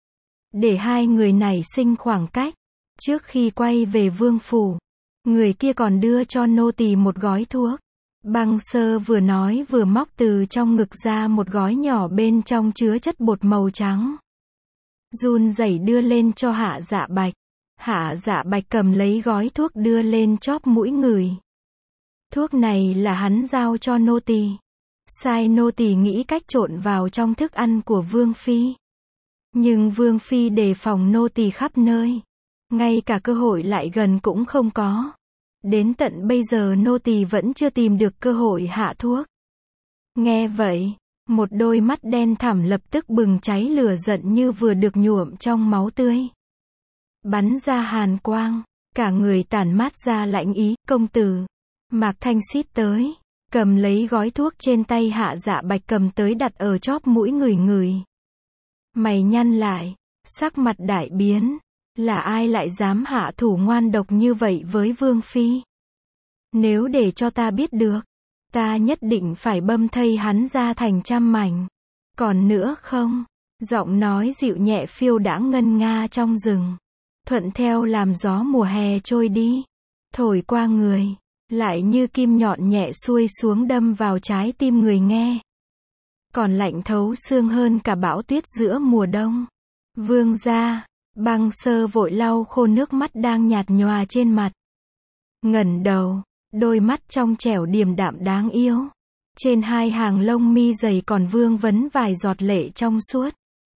để hai người này sinh khoảng cách. Trước khi quay về vương phủ, người kia còn đưa cho nô tỳ một gói thuốc. Băng Sơ vừa nói vừa móc từ trong ngực ra một gói nhỏ bên trong chứa chất bột màu trắng, run rẩy đưa lên cho Hạ Dạ Bạch. Hạ Dạ Bạch cầm lấy gói thuốc đưa lên chóp mũi ngửi. Thuốc này là hắn giao cho nô tỳ. Sai nô tỳ nghĩ cách trộn vào trong thức ăn của Vương Phi. Nhưng Vương Phi đề phòng nô tỳ khắp nơi. Ngay cả cơ hội lại gần cũng không có. Đến tận bây giờ nô tỳ vẫn chưa tìm được cơ hội hạ thuốc. Nghe vậy, một đôi mắt đen thẳm lập tức bừng cháy lửa giận như vừa được nhuộm trong máu tươi. Bắn ra hàn quang, cả người tản mát ra lạnh ý, công tử. Mạc Thanh xít tới, cầm lấy gói thuốc trên tay Hạ Dạ Bạch cầm tới đặt ở chóp mũi ngửi ngửi. Mày nhăn lại, sắc mặt đại biến, là ai lại dám hạ thủ ngoan độc như vậy với Vương Phi? Nếu để cho ta biết được, ta nhất định phải băm thây hắn ra thành trăm mảnh. Còn nữa không? Giọng nói dịu nhẹ phiêu đãng ngân nga trong rừng. Thuận theo làm gió mùa hè trôi đi. Thổi qua người. Lại như kim nhọn nhẹ xuôi xuống đâm vào trái tim người nghe. Còn lạnh thấu xương hơn cả bão tuyết giữa mùa đông. Vương gia, Băng Sơ vội lau khô nước mắt đang nhạt nhòa trên mặt. Ngẩng đầu, đôi mắt trong trẻo điềm đạm đáng yêu. Trên hai hàng lông mi dày còn vương vấn vài giọt lệ trong suốt.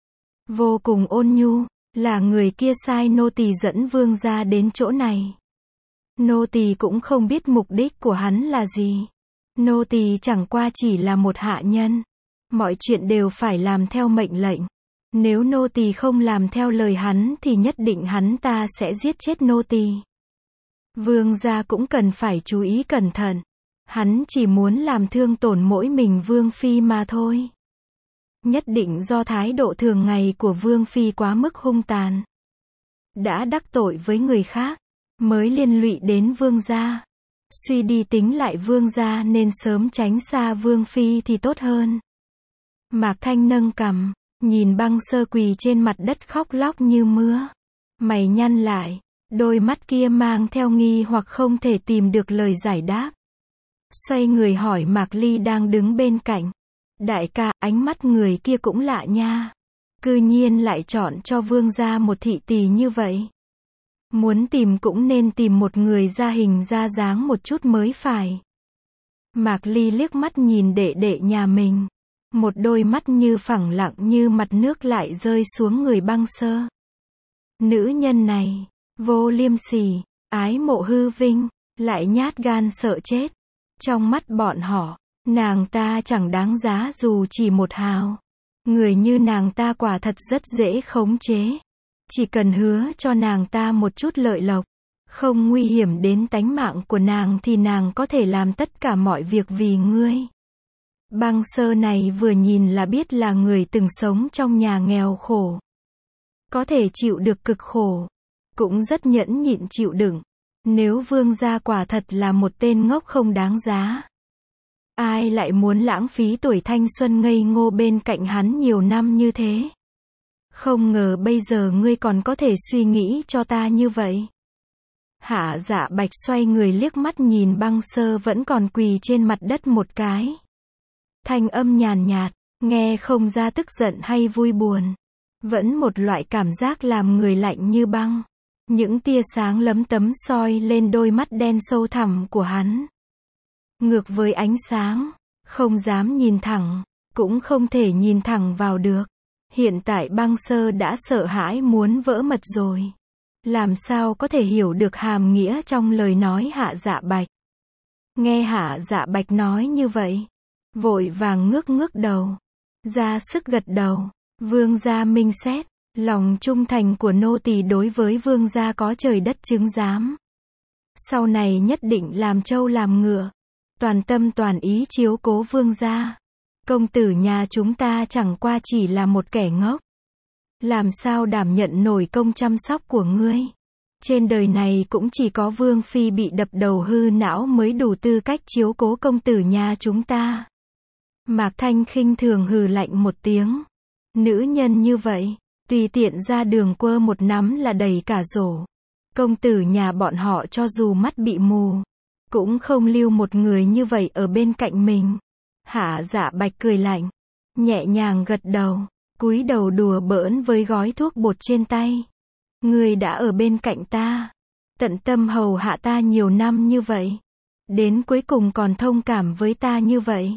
Vô cùng ôn nhu, là người kia sai nô tỳ dẫn vương gia đến chỗ này. Nô tỳ cũng không biết mục đích của hắn là gì. Nô tỳ chẳng qua chỉ là một hạ nhân. Mọi chuyện đều phải làm theo mệnh lệnh. Nếu nô tỳ không làm theo lời hắn thì nhất định hắn ta sẽ giết chết nô tỳ. Vương gia cũng cần phải chú ý cẩn thận. Hắn chỉ muốn làm thương tổn mỗi mình Vương Phi mà thôi. Nhất định do thái độ thường ngày của Vương Phi quá mức hung tàn. Đã đắc tội với người khác, mới liên lụy đến Vương gia. Suy đi tính lại Vương gia nên sớm tránh xa Vương Phi thì tốt hơn. Mạc Thanh nâng cằm, nhìn Băng Sơ quỳ trên mặt đất khóc lóc như mưa. Mày nhăn lại, đôi mắt kia mang theo nghi hoặc không thể tìm được lời giải đáp. Xoay người hỏi Mạc Ly đang đứng bên cạnh. Đại ca, ánh mắt người kia cũng lạ nha. Cư nhiên lại chọn cho vương gia một thị tỳ như vậy. Muốn tìm cũng nên tìm một người ra hình ra dáng một chút mới phải. Mạc Ly liếc mắt nhìn đệ đệ nhà mình. Một đôi mắt như phẳng lặng như mặt nước lại rơi xuống người Băng Sơ. Nữ nhân này, vô liêm sỉ, ái mộ hư vinh, lại nhát gan sợ chết. Trong mắt bọn họ, nàng ta chẳng đáng giá dù chỉ một hào. Người như nàng ta quả thật rất dễ khống chế. Chỉ cần hứa cho nàng ta một chút lợi lộc, không nguy hiểm đến tánh mạng của nàng thì nàng có thể làm tất cả mọi việc vì ngươi. Băng Sơ này vừa nhìn là biết là người từng sống trong nhà nghèo khổ. Có thể chịu được cực khổ, cũng rất nhẫn nhịn chịu đựng. Nếu vương gia quả thật là một tên ngốc không đáng giá. Ai lại muốn lãng phí tuổi thanh xuân ngây ngô bên cạnh hắn nhiều năm như thế? Không ngờ bây giờ ngươi còn có thể suy nghĩ cho ta như vậy. Hạ Dạ Bạch xoay người liếc mắt nhìn Băng Sơ vẫn còn quỳ trên mặt đất một cái. Thanh âm nhàn nhạt, nghe không ra tức giận hay vui buồn. Vẫn một loại cảm giác làm người lạnh như băng. Những tia sáng lấm tấm soi lên đôi mắt đen sâu thẳm của hắn. Ngược với ánh sáng, không dám nhìn thẳng, cũng không thể nhìn thẳng vào được. Hiện tại Băng Sơ đã sợ hãi muốn vỡ mật rồi. Làm sao có thể hiểu được hàm nghĩa trong lời nói Hạ Dạ Bạch. Nghe Hạ Dạ Bạch nói như vậy, vội vàng ngước ngước đầu, ra sức gật đầu. Vương gia minh xét, lòng trung thành của nô tỳ đối với vương gia có trời đất chứng giám. Sau này nhất định làm trâu làm ngựa, toàn tâm toàn ý chiếu cố vương gia. Công tử nhà chúng ta chẳng qua chỉ là một kẻ ngốc. Làm sao đảm nhận nổi công chăm sóc của ngươi? Trên đời này cũng chỉ có Vương Phi bị đập đầu hư não mới đủ tư cách chiếu cố công tử nhà chúng ta. Mạc Thanh khinh thường hừ lạnh một tiếng. Nữ nhân như vậy, tùy tiện ra đường quơ một nắm là đầy cả rổ. Công tử nhà bọn họ cho dù mắt bị mù, cũng không lưu một người như vậy ở bên cạnh mình. Hạ Dạ Bạch cười lạnh, nhẹ nhàng gật đầu, cúi đầu đùa bỡn với gói thuốc bột trên tay. Ngươi đã ở bên cạnh ta, tận tâm hầu hạ ta nhiều năm như vậy, đến cuối cùng còn thông cảm với ta như vậy.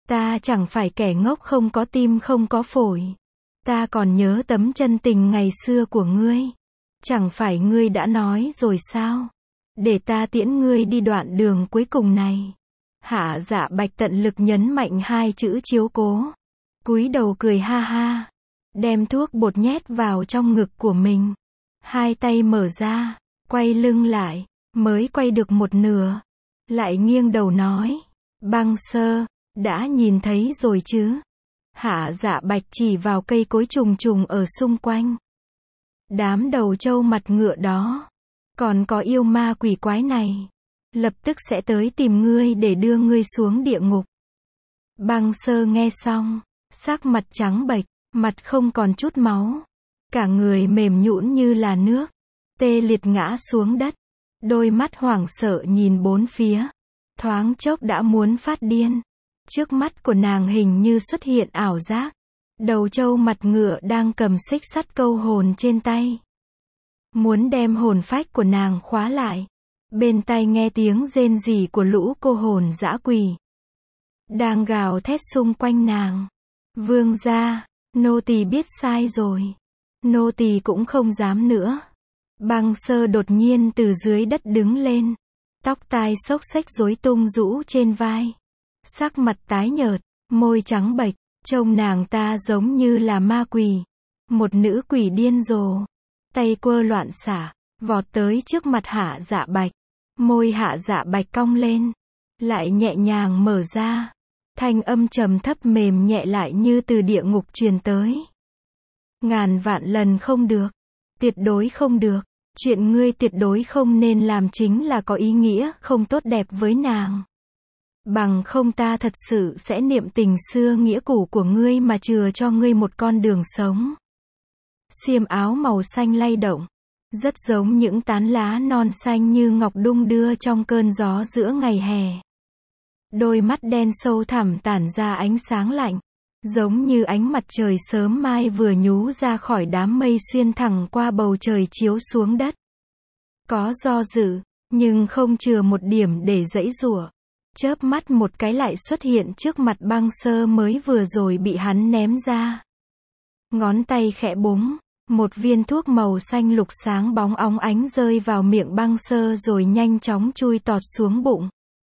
Ta chẳng phải kẻ ngốc không có tim không có phổi. Ta còn nhớ tấm chân tình ngày xưa của ngươi. Chẳng phải ngươi đã nói rồi sao? Để ta tiễn ngươi đi đoạn đường cuối cùng này. Hạ Dạ Bạch tận lực nhấn mạnh hai chữ chiếu cố. Cúi đầu cười ha ha. Đem thuốc bột nhét vào trong ngực của mình. Hai tay mở ra, quay lưng lại, mới quay được một nửa. Lại nghiêng đầu nói. Băng Sơ, đã nhìn thấy rồi chứ? Hạ Dạ Bạch chỉ vào cây cối trùng trùng ở xung quanh. Đám đầu trâu mặt ngựa đó. Còn có yêu ma quỷ quái này. Lập tức sẽ tới tìm ngươi để đưa ngươi xuống địa ngục. Băng Sơ nghe xong, sắc mặt trắng bệch, mặt không còn chút máu. Cả người mềm nhũn như là nước. Tê liệt ngã xuống đất. Đôi mắt hoảng sợ nhìn bốn phía. Thoáng chốc đã muốn phát điên. Trước mắt của nàng hình như xuất hiện ảo giác. Đầu trâu mặt ngựa đang cầm xích sắt câu hồn trên tay. Muốn đem hồn phách của nàng khóa lại. Bên tai nghe tiếng rên rỉ của lũ cô hồn dã quỷ. Đang gào thét xung quanh nàng. Vương gia, nô tỳ biết sai rồi. Nô tỳ cũng không dám nữa. Băng Sơ đột nhiên từ dưới đất đứng lên. Tóc tai xốc xếch rối tung rũ trên vai. Sắc mặt tái nhợt, môi trắng bệch, trông nàng ta giống như là ma quỷ. Một nữ quỷ điên rồ. Tay quơ loạn xả, vọt tới trước mặt Hạ Dạ Bạch. Môi Hạ Dạ Bạch cong lên, lại nhẹ nhàng mở ra. Thanh âm trầm thấp mềm nhẹ lại như từ địa ngục truyền tới. Ngàn vạn lần không được. Tuyệt đối không được. Chuyện ngươi tuyệt đối không nên làm chính là có ý nghĩa không tốt đẹp với nàng. Bằng không ta thật sự sẽ niệm tình xưa nghĩa cũ của ngươi mà chừa cho ngươi một con đường sống. Xiêm áo màu xanh lay động. Rất giống những tán lá non xanh như ngọc đung đưa trong cơn gió giữa ngày hè. Đôi mắt đen sâu thẳm tản ra ánh sáng lạnh. Giống như ánh mặt trời sớm mai vừa nhú ra khỏi đám mây xuyên thẳng qua bầu trời chiếu xuống đất. Có do dự, nhưng không chừa một điểm để giãy giụa. Chớp mắt một cái lại xuất hiện trước mặt Băng Sơ mới vừa rồi bị hắn ném ra. Ngón tay khẽ búng, một viên thuốc màu xanh lục sáng bóng óng ánh rơi vào miệng Băng Sơ rồi nhanh chóng chui tọt xuống bụng.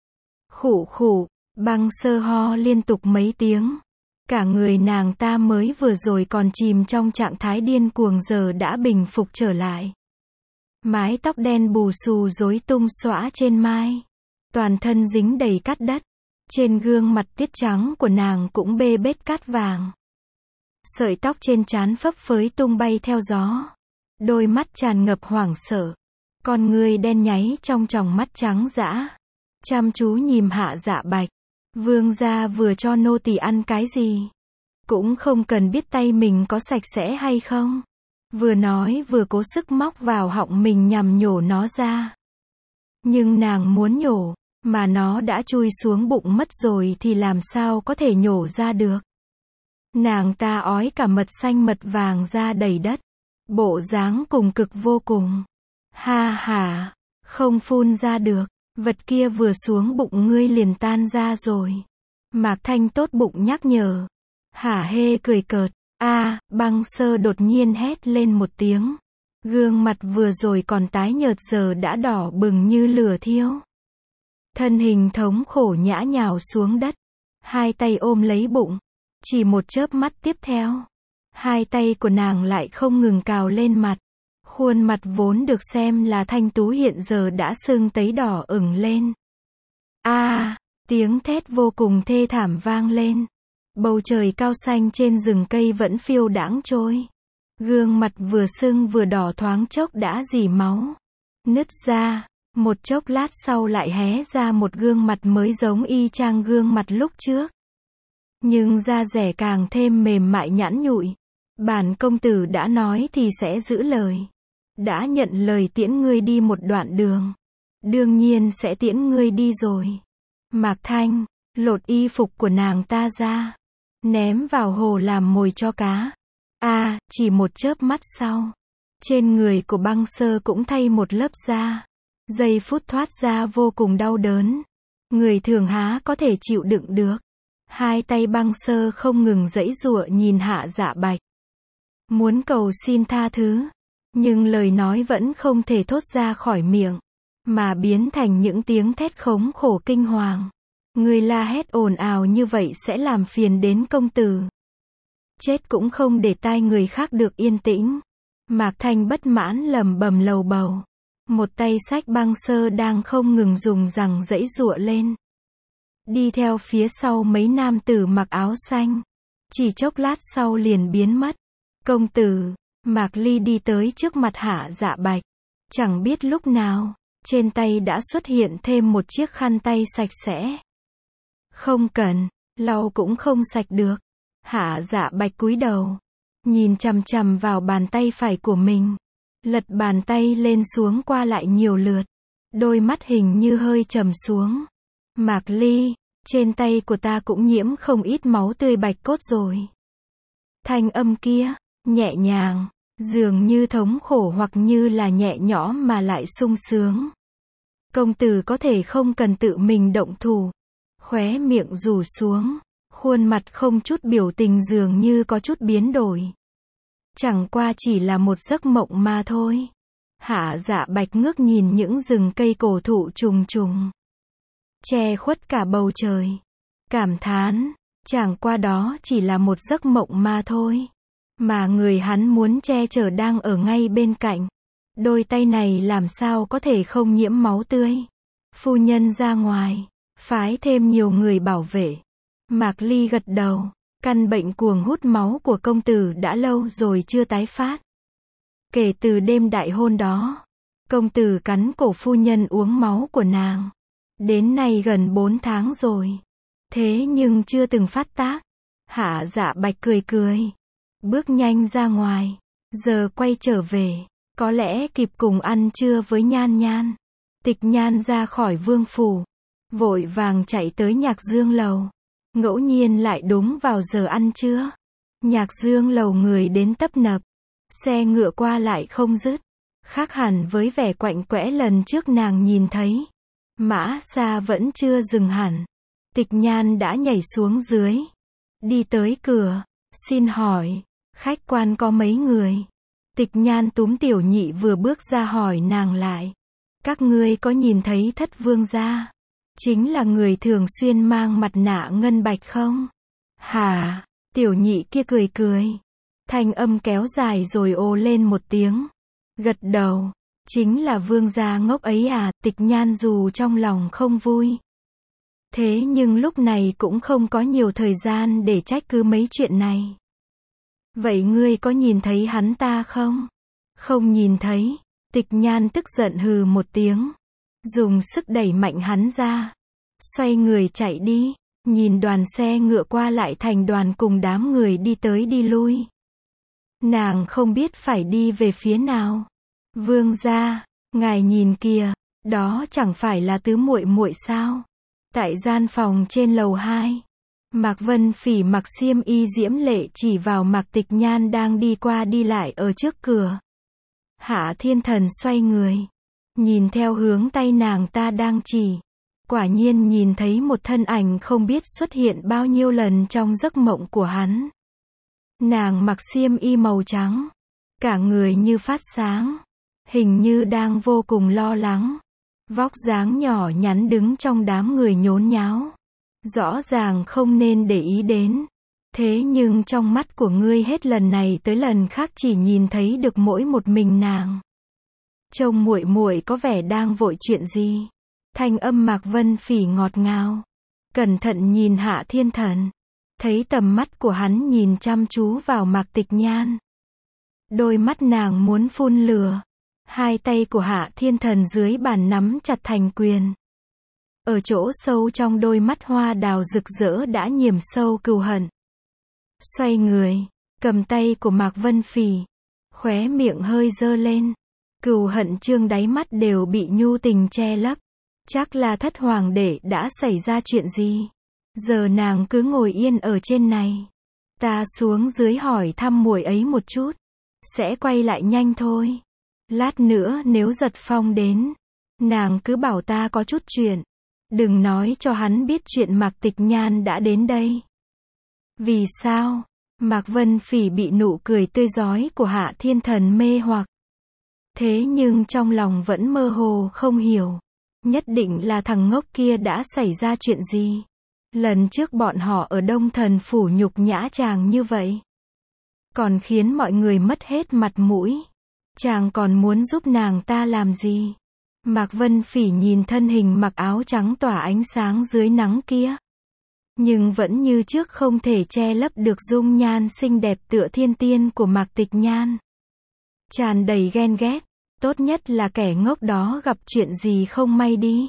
Khụ khụ, Băng Sơ ho liên tục mấy tiếng. Cả người nàng ta mới vừa rồi còn chìm trong trạng thái điên cuồng giờ đã bình phục trở lại. Mái tóc đen bù xù rối tung xõa trên mai. Toàn thân dính đầy cát đất. Trên gương mặt tiết trắng của nàng cũng bê bết cát vàng. Sợi tóc trên trán phấp phới tung bay theo gió. Đôi mắt tràn ngập hoảng sợ. Con người đen nháy trong tròng mắt trắng dã. Chăm chú nhìn Hạ Dạ Bạch. Vương gia vừa cho nô tỳ ăn cái gì? Cũng không cần biết tay mình có sạch sẽ hay không. Vừa nói vừa cố sức móc vào họng mình nhằm nhổ nó ra. Nhưng nàng muốn nhổ, mà nó đã chui xuống bụng mất rồi thì làm sao có thể nhổ ra được. Nàng ta ói cả mật xanh mật vàng ra đầy đất. Bộ dáng cùng cực vô cùng. Ha ha, không phun ra được. Vật kia vừa xuống bụng ngươi liền tan ra rồi. Mạc Thanh tốt bụng nhắc nhở. Hả hê cười cợt. A, Băng Sơ đột nhiên hét lên một tiếng. Gương mặt vừa rồi còn tái nhợt giờ đã đỏ bừng như lửa thiêu. Thân hình thống khổ nhã nhào xuống đất. Hai tay ôm lấy bụng. Chỉ một chớp mắt tiếp theo. Hai tay của nàng lại không ngừng cào lên mặt. Khuôn mặt vốn được xem là thanh tú hiện giờ đã sưng tấy đỏ ửng lên. A, à, tiếng thét vô cùng thê thảm vang lên. Bầu trời cao xanh trên rừng cây vẫn phiêu đãng trôi. Gương mặt vừa sưng vừa đỏ thoáng chốc đã rỉ máu. Nứt ra, một chốc lát sau lại hé ra một gương mặt mới giống y chang gương mặt lúc trước. Nhưng da dẻ càng thêm mềm mại nhẵn nhụi. Bản công tử đã nói thì sẽ giữ lời. Đã nhận lời tiễn ngươi đi một đoạn đường. Đương nhiên sẽ tiễn ngươi đi rồi. Mạc Thanh, lột y phục của nàng ta ra. Ném vào hồ làm mồi cho cá. A, à, chỉ một chớp mắt sau. Trên người của Băng Sơ cũng thay một lớp da. Giây phút thoát ra vô cùng đau đớn. Người thường há có thể chịu đựng được. Hai tay băng sơ không ngừng giãy giụa nhìn Hạ Dạ Bạch. Muốn cầu xin tha thứ. Nhưng lời nói vẫn không thể thốt ra khỏi miệng. Mà biến thành những tiếng thét khống khổ kinh hoàng. Người la hét ồn ào như vậy sẽ làm phiền đến công tử. Chết cũng không để tai người khác được yên tĩnh. Mạc Thanh bất mãn lầm bầm lầu bầu. Một tay xách băng sơ đang không ngừng dùng rằng giãy giụa lên. Đi theo phía sau mấy nam tử mặc áo xanh. Chỉ chốc lát sau liền biến mất. Công tử, Mạc Ly đi tới trước mặt Hạ Dạ Bạch. Chẳng biết lúc nào, trên tay đã xuất hiện thêm một chiếc khăn tay sạch sẽ. Không cần, lau cũng không sạch được. Hạ Dạ Bạch cúi đầu, nhìn chằm chằm vào bàn tay phải của mình. Lật bàn tay lên xuống qua lại nhiều lượt. Đôi mắt hình như hơi trầm xuống. Mạc Ly, trên tay của ta cũng nhiễm không ít máu tươi bạch cốt rồi. Thanh âm kia, nhẹ nhàng, dường như thống khổ hoặc như là nhẹ nhõm mà lại sung sướng. Công tử có thể không cần tự mình động thủ. Khóe miệng rủ xuống, khuôn mặt không chút biểu tình dường như có chút biến đổi. Chẳng qua chỉ là một giấc mộng mà thôi. Hạ Dạ Bạch ngước nhìn những rừng cây cổ thụ trùng trùng, che khuất cả bầu trời. Cảm thán, chẳng qua đó chỉ là một giấc mộng mà thôi. Mà người hắn muốn che chở đang ở ngay bên cạnh. Đôi tay này làm sao có thể không nhiễm máu tươi. Phu nhân ra ngoài, phái thêm nhiều người bảo vệ. Mạc Ly gật đầu. Căn bệnh cuồng hút máu của công tử đã lâu rồi chưa tái phát. Kể từ đêm đại hôn đó, công tử cắn cổ phu nhân uống máu của nàng. Đến nay gần bốn tháng rồi. Thế nhưng chưa từng phát tác. Hạ Dạ Bạch cười cười. Bước nhanh ra ngoài. Giờ quay trở về. Có lẽ kịp cùng ăn trưa với Nhan Nhan. Tịch Nhan ra khỏi vương phủ. Vội vàng chạy tới Nhạc Dương lầu. Ngẫu nhiên lại đúng vào giờ ăn trưa. Nhạc Dương lầu người đến tấp nập. Xe ngựa qua lại không dứt. Khác hẳn với vẻ quạnh quẽ lần trước nàng nhìn thấy. Mã xa vẫn chưa dừng hẳn. Tịch Nhan đã nhảy xuống dưới. Đi tới cửa. Xin hỏi, khách quan có mấy người? Tịch Nhan túm Tiểu Nhị vừa bước ra hỏi nàng lại. Các ngươi có nhìn thấy Thất Vương gia? Chính là người thường xuyên mang mặt nạ ngân bạch không? Hả? Tiểu Nhị kia cười cười. Thanh âm kéo dài rồi ồ lên một tiếng. Gật đầu. Chính là vương gia ngốc ấy à? Tịch Nhan dù trong lòng không vui. Thế nhưng lúc này cũng không có nhiều thời gian để trách cứ mấy chuyện này. Vậy ngươi có nhìn thấy hắn ta không? Không nhìn thấy. Tịch Nhan tức giận hừ một tiếng. Dùng sức đẩy mạnh hắn ra. Xoay người chạy đi. Nhìn đoàn xe ngựa qua lại thành đoàn cùng đám người đi tới đi lui. Nàng không biết phải đi về phía nào. Vương gia, ngài nhìn kìa, đó chẳng phải là tứ muội muội sao? Tại gian phòng trên lầu hai, Mạc Vân Phỉ mặc xiêm y diễm lệ chỉ vào Mạc Tịch Nhan đang đi qua đi lại ở trước cửa. Hạ Thiên Thần xoay người, nhìn theo hướng tay nàng ta đang chỉ. Quả nhiên nhìn thấy một thân ảnh không biết xuất hiện bao nhiêu lần trong giấc mộng của hắn. Nàng mặc xiêm y màu trắng, cả người như phát sáng, hình như đang vô cùng lo lắng. Vóc dáng nhỏ nhắn đứng trong đám người nhốn nháo. Rõ ràng không nên để ý đến. Thế nhưng trong mắt của ngươi hết lần này tới lần khác chỉ nhìn thấy được mỗi một mình nàng. Trông muội muội có vẻ đang vội chuyện gì? Thanh âm Mạc Vân Phỉ ngọt ngào. Cẩn thận nhìn Hạ Thiên Thần. Thấy tầm mắt của hắn nhìn chăm chú vào Mạc Tịch Nhan. Đôi mắt nàng muốn phun lửa. Hai tay của Hạ Thiên Thần dưới bàn nắm chặt thành quyền. Ở chỗ sâu trong đôi mắt hoa đào rực rỡ đã nhiễm sâu cừu hận. Xoay người, cầm tay của Mạc Vân Phỉ. Khóe miệng hơi dơ lên. Cừu hận trương đáy mắt đều bị nhu tình che lấp. Chắc là Thất Hoàng đệ đã xảy ra chuyện gì. Giờ nàng cứ ngồi yên ở trên này. Ta xuống dưới hỏi thăm muội ấy một chút. Sẽ quay lại nhanh thôi. Lát nữa nếu Giật Phong đến, nàng cứ bảo ta có chút chuyện. Đừng nói cho hắn biết chuyện Mạc Tịch Nhan đã đến đây. Vì sao? Mạc Vân Phỉ bị nụ cười tươi rói của Hạ Thiên Thần mê hoặc. Thế nhưng trong lòng vẫn mơ hồ không hiểu. Nhất định là thằng ngốc kia đã xảy ra chuyện gì. Lần trước bọn họ ở Đông Thần Phủ nhục nhã chàng như vậy. Còn khiến mọi người mất hết mặt mũi. Chàng còn muốn giúp nàng ta làm gì? Mạc Vân Phỉ nhìn thân hình mặc áo trắng tỏa ánh sáng dưới nắng kia. Nhưng vẫn như trước không thể che lấp được dung nhan xinh đẹp tựa thiên tiên của Mạc Tịch Nhan. Tràn đầy ghen ghét. Tốt nhất là kẻ ngốc đó gặp chuyện gì không may đi.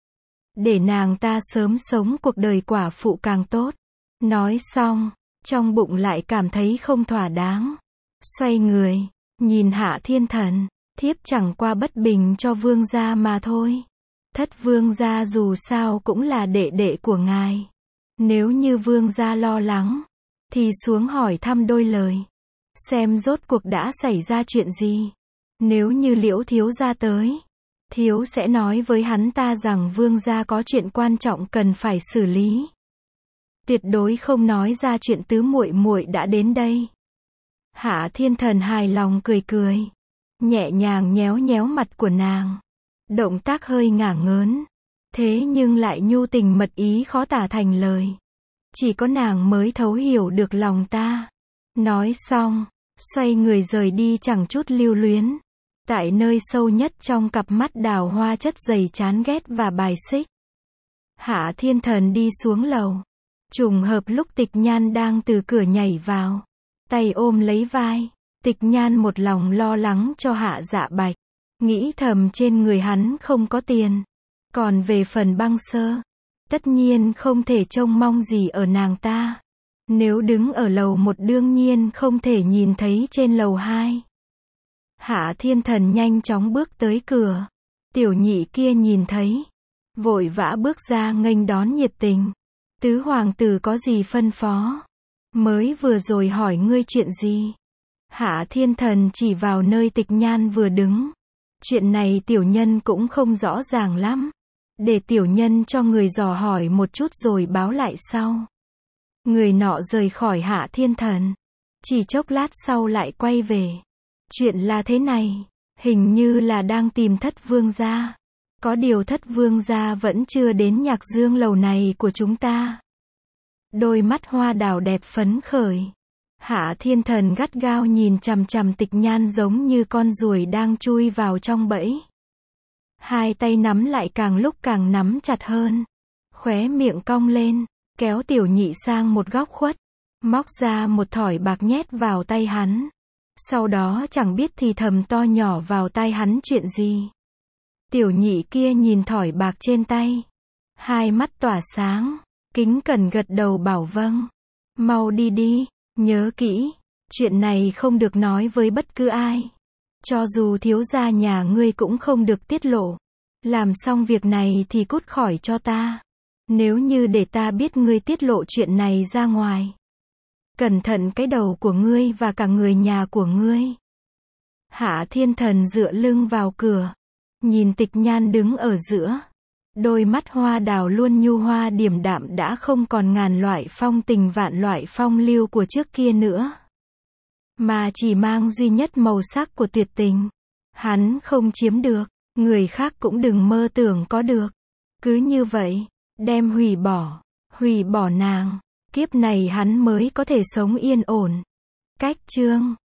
Để nàng ta sớm sống cuộc đời quả phụ càng tốt. Nói xong, trong bụng lại cảm thấy không thỏa đáng. Xoay người, nhìn Hạ Thiên Thần, thiếp chẳng qua bất bình cho vương gia mà thôi. Thất vương gia dù sao cũng là đệ đệ của ngài. Nếu như vương gia lo lắng, thì xuống hỏi thăm đôi lời. Xem rốt cuộc đã xảy ra chuyện gì. Nếu như Liễu thiếu gia tới, thiếu sẽ nói với hắn ta rằng vương gia có chuyện quan trọng cần phải xử lý. Tuyệt đối không nói ra chuyện tứ muội muội đã đến đây. Hạ Thiên Thần hài lòng cười cười, nhẹ nhàng nhéo nhéo mặt của nàng. Động tác hơi ngả ngớn, thế nhưng lại nhu tình mật ý khó tả thành lời. Chỉ có nàng mới thấu hiểu được lòng ta. Nói xong, xoay người rời đi chẳng chút lưu luyến. Tại nơi sâu nhất trong cặp mắt đào hoa chất dày chán ghét và bài xích. Hạ Thiên Thần đi xuống lầu. Trùng hợp lúc Tịch Nhan đang từ cửa nhảy vào. Tay ôm lấy vai. Tịch Nhan một lòng lo lắng cho Hạ Dạ Bạch. Nghĩ thầm trên người hắn không có tiền. Còn về phần Băng Sơ, tất nhiên không thể trông mong gì ở nàng ta. Nếu đứng ở lầu một đương nhiên không thể nhìn thấy trên lầu hai. Hạ Thiên Thần nhanh chóng bước tới cửa. Tiểu nhị kia nhìn thấy, vội vã bước ra nghênh đón nhiệt tình. Tứ hoàng tử có gì phân phó? Mới vừa rồi hỏi ngươi chuyện gì? Hạ Thiên Thần chỉ vào nơi Tịch Nhan vừa đứng. Chuyện này tiểu nhân cũng không rõ ràng lắm. Để tiểu nhân cho người dò hỏi một chút rồi báo lại sau. Người nọ rời khỏi Hạ Thiên Thần. Chỉ chốc lát sau lại quay về. Chuyện là thế này, hình như là đang tìm Thất vương gia. Có điều Thất vương gia vẫn chưa đến Nhạc Dương lầu này của chúng ta. Đôi mắt hoa đào đẹp phấn khởi. Hạ Thiên Thần gắt gao nhìn chằm chằm Tịch Nhan giống như con ruồi đang chui vào trong bẫy. Hai tay nắm lại càng lúc càng nắm chặt hơn. Khóe miệng cong lên, kéo tiểu nhị sang một góc khuất. Móc ra một thỏi bạc nhét vào tay hắn. Sau đó chẳng biết thì thầm to nhỏ vào tai hắn chuyện gì. Tiểu nhị kia nhìn thỏi bạc trên tay. Hai mắt tỏa sáng, kính cẩn gật đầu bảo vâng. Mau đi đi, nhớ kỹ, chuyện này không được nói với bất cứ ai. Cho dù thiếu gia nhà ngươi cũng không được tiết lộ. Làm xong việc này thì cút khỏi cho ta. Nếu như để ta biết ngươi tiết lộ chuyện này ra ngoài. Cẩn thận cái đầu của ngươi và cả người nhà của ngươi. Hạ Thiên Thần dựa lưng vào cửa. Nhìn Tịch Nhan đứng ở giữa. Đôi mắt hoa đào luôn nhu hoa điềm đạm đã không còn ngàn loại phong tình vạn loại phong lưu của trước kia nữa. Mà chỉ mang duy nhất màu sắc của tuyệt tình. Hắn không chiếm được. Người khác cũng đừng mơ tưởng có được. Cứ như vậy, đem hủy bỏ. Hủy bỏ nàng. Kiếp này hắn mới có thể sống yên ổn. Cách chương